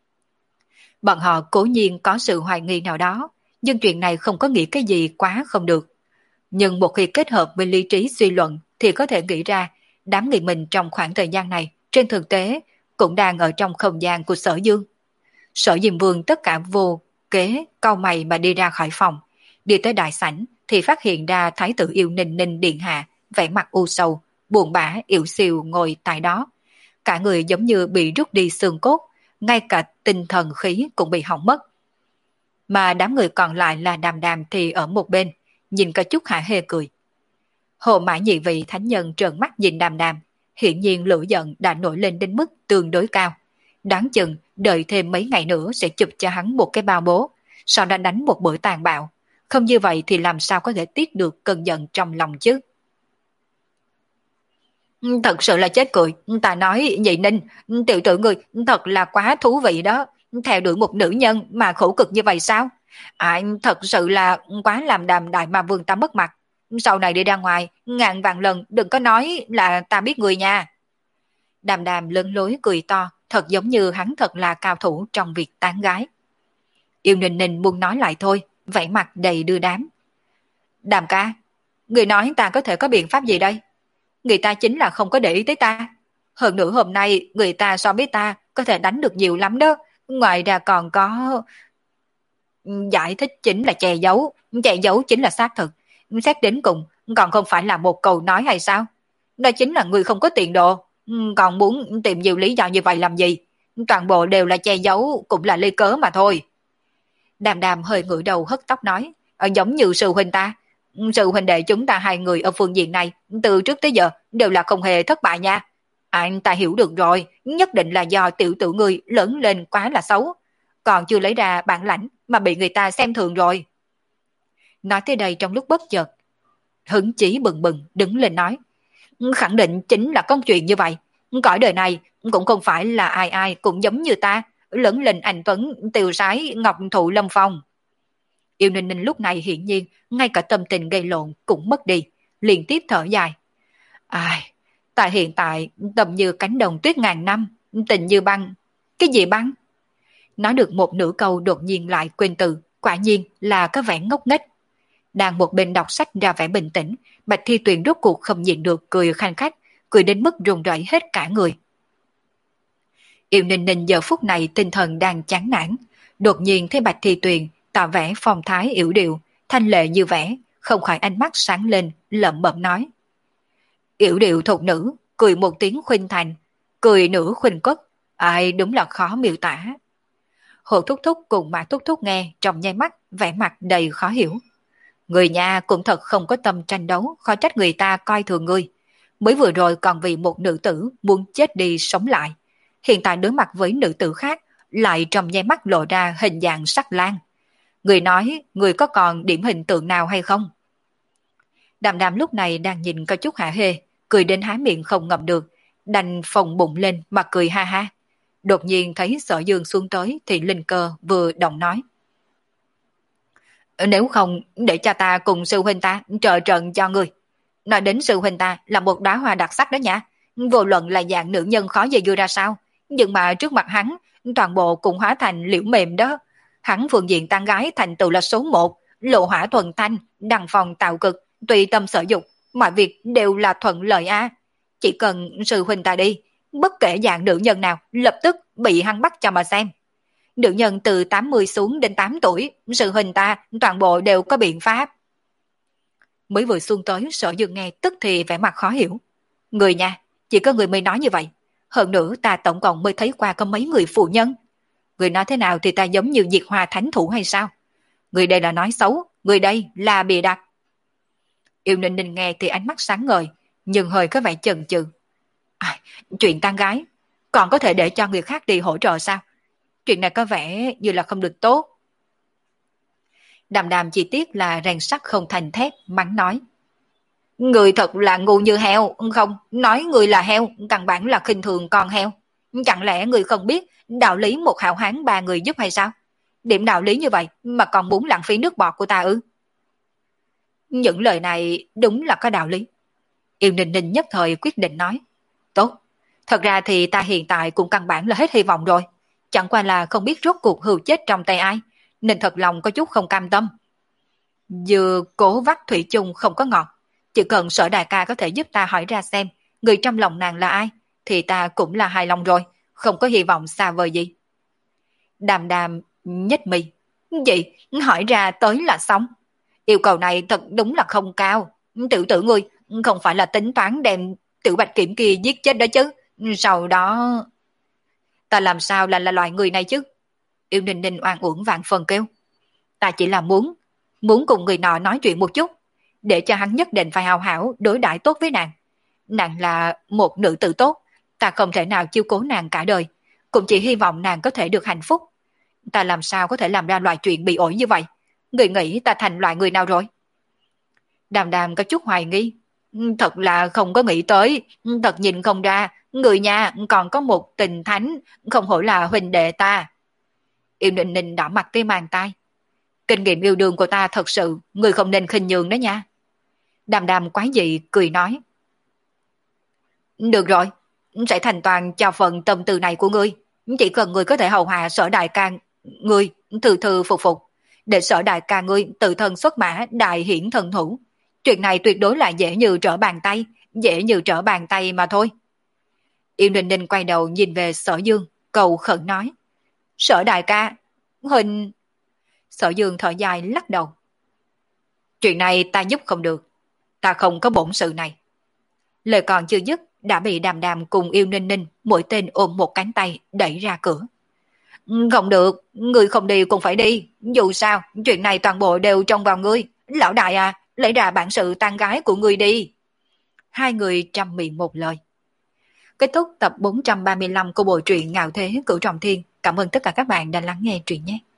Bọn họ cố nhiên có sự hoài nghi nào đó, nhưng chuyện này không có nghĩ cái gì quá không được. Nhưng một khi kết hợp với lý trí suy luận thì có thể nghĩ ra đám người mình trong khoảng thời gian này trên thực tế cũng đang ở trong không gian của Sở Dương. Sở Diêm Vương tất cả vô kế cau mày mà đi ra khỏi phòng, đi tới đại sảnh thì phát hiện ra Thái tử Yêu Ninh Ninh điện hạ vẻ mặt u sầu, buồn bã yếu xìu ngồi tại đó. Cả người giống như bị rút đi xương cốt, ngay cả tinh thần khí cũng bị hỏng mất. Mà đám người còn lại là Đàm Đàm thì ở một bên, nhìn có chút hả hê cười. Hồ Mã nhị vị thánh nhân trợn mắt nhìn Đàm Đàm, hiển nhiên lửa giận đã nổi lên đến mức tương đối cao. Đáng chừng đợi thêm mấy ngày nữa sẽ chụp cho hắn một cái bao bố, sau đó đánh một bữa tàn bạo. Không như vậy thì làm sao có thể tiết được cơn giận trong lòng chứ? Thật sự là chết cười, ta nói nhị Ninh, tiểu tử người thật là quá thú vị đó, theo đuổi một nữ nhân mà khổ cực như vậy sao? À, thật sự là quá làm Đàm đại ma vương ta mất mặt. Sau này đi ra ngoài, ngàn vạn lần đừng có nói là ta biết người nha. Đàm Đàm lớn lối cười to, thật giống như hắn thật là cao thủ trong việc tán gái. Yêu Ninh Ninh muốn nói lại thôi, vẻ mặt đầy đưa đám. Đàm ca, người nói ta có thể có biện pháp gì đây? Người ta chính là không có để ý tới ta. Hơn nữa hôm nay người ta so với ta có thể đánh được nhiều lắm đó. Ngoài ra còn có... Giải thích chính là che giấu, che giấu chính là xác thực. Xét đến cùng, còn không phải là một câu nói hay sao? Đó chính là người không có tiền đồ. Còn muốn tìm nhiều lý do như vậy làm gì? Toàn bộ đều là che giấu, cũng là lý cớ mà thôi. Đàm Đàm hơi ngửa đầu hất tóc nói, giống như sư huynh ta. Sư huynh đệ chúng ta hai người ở phương diện này, từ trước tới giờ đều là không hề thất bại nha. Anh ta hiểu được rồi, nhất định là do tiểu tử người lớn lên quá là xấu. Còn chưa lấy ra bản lãnh mà bị người ta xem thường rồi. Nói tới đây trong lúc bất chợt, hứng chí bừng bừng đứng lên nói, khẳng định chính là công chuyện như vậy. Cõi đời này cũng không phải là ai ai cũng giống như ta, lớn lên anh tuấn tiêu sái ngọc thụ lâm phong. Yêu Ninh Ninh lúc này hiển nhiên ngay cả tâm tình gây lộn cũng mất đi, liên tiếp thở dài. Ai, tại hiện tại tâm như cánh đồng tuyết ngàn năm, tình như băng. Cái gì băng? Nói được một nửa câu đột nhiên lại quên từ, quả nhiên là có vẻ ngốc nghếch. Đang một bên đọc sách ra vẻ bình tĩnh, Bạch Thi Tuyền rốt cuộc không nhịn được cười khanh khách, cười đến mức run rẩy hết cả người. Yêu Ninh Ninh giờ phút này tinh thần đang chán nản, đột nhiên thấy Bạch Thi Tuyền tỏ vẻ phong thái yểu điệu, thanh lệ như vẻ, không khỏi ánh mắt sáng lên, lẩm bẩm nói. Yểu điệu thục nữ, cười một tiếng khuynh thành, cười nửa khuynh cất, ai đúng là khó miêu tả. Hồ Thúc Thúc cùng Mã Thúc Thúc nghe trong nháy mắt, vẻ mặt đầy khó hiểu. Người nhà cũng thật không có tâm tranh đấu, khó trách người ta coi thường ngươi. Mới vừa rồi còn vì một nữ tử muốn chết đi sống lại. Hiện tại đối mặt với nữ tử khác, lại trong nháy mắt lộ ra hình dạng sắc lang. Người nói, người có còn điểm hình tượng nào hay không? Đàm Đàm lúc này đang nhìn có chút hả hê, cười đến há miệng không ngậm được, đành phồng bụng lên mà cười ha ha. Đột nhiên thấy Sở Dương xuống tới thì Linh Cơ vừa động nói. Nếu không, để cho ta cùng sư huynh ta trợ trận cho người. Nói đến sư huynh ta là một đóa hoa đặc sắc đó nhỉ. Vô luận là dạng nữ nhân khó dây dưa ra sao, nhưng mà trước mặt hắn, toàn bộ cũng hóa thành liễu mềm đó. Hắn phương diện tán gái thành tựu là số một, lộ hỏa thuần thanh, đăng phòng tạo cực, tùy tâm sở dục, mọi việc đều là thuận lợi a. Chỉ cần sư huynh ta đi, bất kể dạng nữ nhân nào, lập tức bị hắn bắt cho mà xem. Nữ nhân từ tám mươi xuống đến tám tuổi, sư huynh ta toàn bộ đều có biện pháp. Mới vừa xuân tới, Sở Dương nghe tức thì vẻ mặt khó hiểu. Người nha, chỉ có người mới nói như vậy. Hơn nữa ta tổng cộng mới thấy qua có mấy người phụ nhân. Người nói thế nào thì ta giống như Diệt Hoa thánh thủ hay sao? Người đây là nói xấu, người đây là bìa đặt. Yêu Ninh Ninh nghe thì ánh mắt sáng ngời, nhưng hơi có vẻ chần chừ. À, chuyện tán gái, còn có thể để cho người khác đi hỗ trợ sao? Chuyện này có vẻ như là không được tốt. Đàm Đàm chi tiết là rèn sắt không thành thép, mắng nói. Người thật là ngu như heo, không, nói người là heo, căn bản là khinh thường con heo. Chẳng lẽ người không biết đạo lý một hảo hán ba người giúp hay sao? Điểm đạo lý như vậy mà còn muốn lãng phí nước bọt của ta ư? Những lời này đúng là có đạo lý. Yêu Ninh Ninh nhất thời quyết định nói. Tốt, thật ra thì ta hiện tại cũng căn bản là hết hy vọng rồi. Chẳng qua là không biết rốt cuộc hưu chết trong tay ai, nên thật lòng có chút không cam tâm. Vừa cố vắt thủy chung không có ngọt, chỉ cần Sở đại ca có thể giúp ta hỏi ra xem người trong lòng nàng là ai, thì ta cũng là hài lòng rồi, không có hy vọng xa vời gì. Đàm Đàm nhếch mi. Gì? Hỏi ra tới là xong. Yêu cầu này thật đúng là không cao. Tự tử ngươi không phải là tính toán đem Tiểu Bạch Kiểm kia giết chết đó chứ. Sau đó... Ta làm sao là là loại người này chứ? Yêu Ninh Ninh oan uổng vạn phần kêu. Ta chỉ là muốn, muốn cùng người nọ nói chuyện một chút, để cho hắn nhất định phải hào hảo đối đãi tốt với nàng. Nàng là một nữ tử tốt, ta không thể nào chiêu cố nàng cả đời, cũng chỉ hy vọng nàng có thể được hạnh phúc. Ta làm sao có thể làm ra loại chuyện bị ổi như vậy? Người nghĩ ta thành loại người nào rồi? Đàm Đàm có chút hoài nghi. Thật là không có nghĩ tới, thật nhìn không ra, người nhà còn có một tình thánh, không hổ là huynh đệ ta. Yêu Ninh Ninh đỏ mặt tới màn tai. Kinh nghiệm yêu đương của ta thật sự, người không nên khinh nhường đó nha. Đàm Đàm quái dị cười nói. Được rồi, sẽ thành toàn cho phần tâm tư này của ngươi. Chỉ cần ngươi có thể hầu hạ Sở đại ca ngươi thư thư phục phục, để Sở đại ca ngươi tự thân xuất mã đại hiển thần thủ. Chuyện này tuyệt đối là dễ như trở bàn tay, dễ như trở bàn tay mà thôi. Yêu Ninh Ninh quay đầu nhìn về Sở Dương, cầu khẩn nói. Sở đại ca, huynh... Sở Dương thở dài lắc đầu. Chuyện này ta giúp không được, ta không có bổn sự này. Lời còn chưa dứt, đã bị Đàm Đàm cùng Yêu Ninh Ninh mỗi tên ôm một cánh tay đẩy ra cửa. Không được, người không đi cũng phải đi. Dù sao, chuyện này toàn bộ đều trông vào ngươi. Lão đại à, lấy ra bản sự tán gái của ngươi đi. Hai người trăm miệng một lời. Kết thúc tập bốn trăm ba mươi lăm của bộ truyện Ngạo Thế Cửu Trọng Thiên. Cảm ơn tất cả các bạn đã lắng nghe truyện nhé.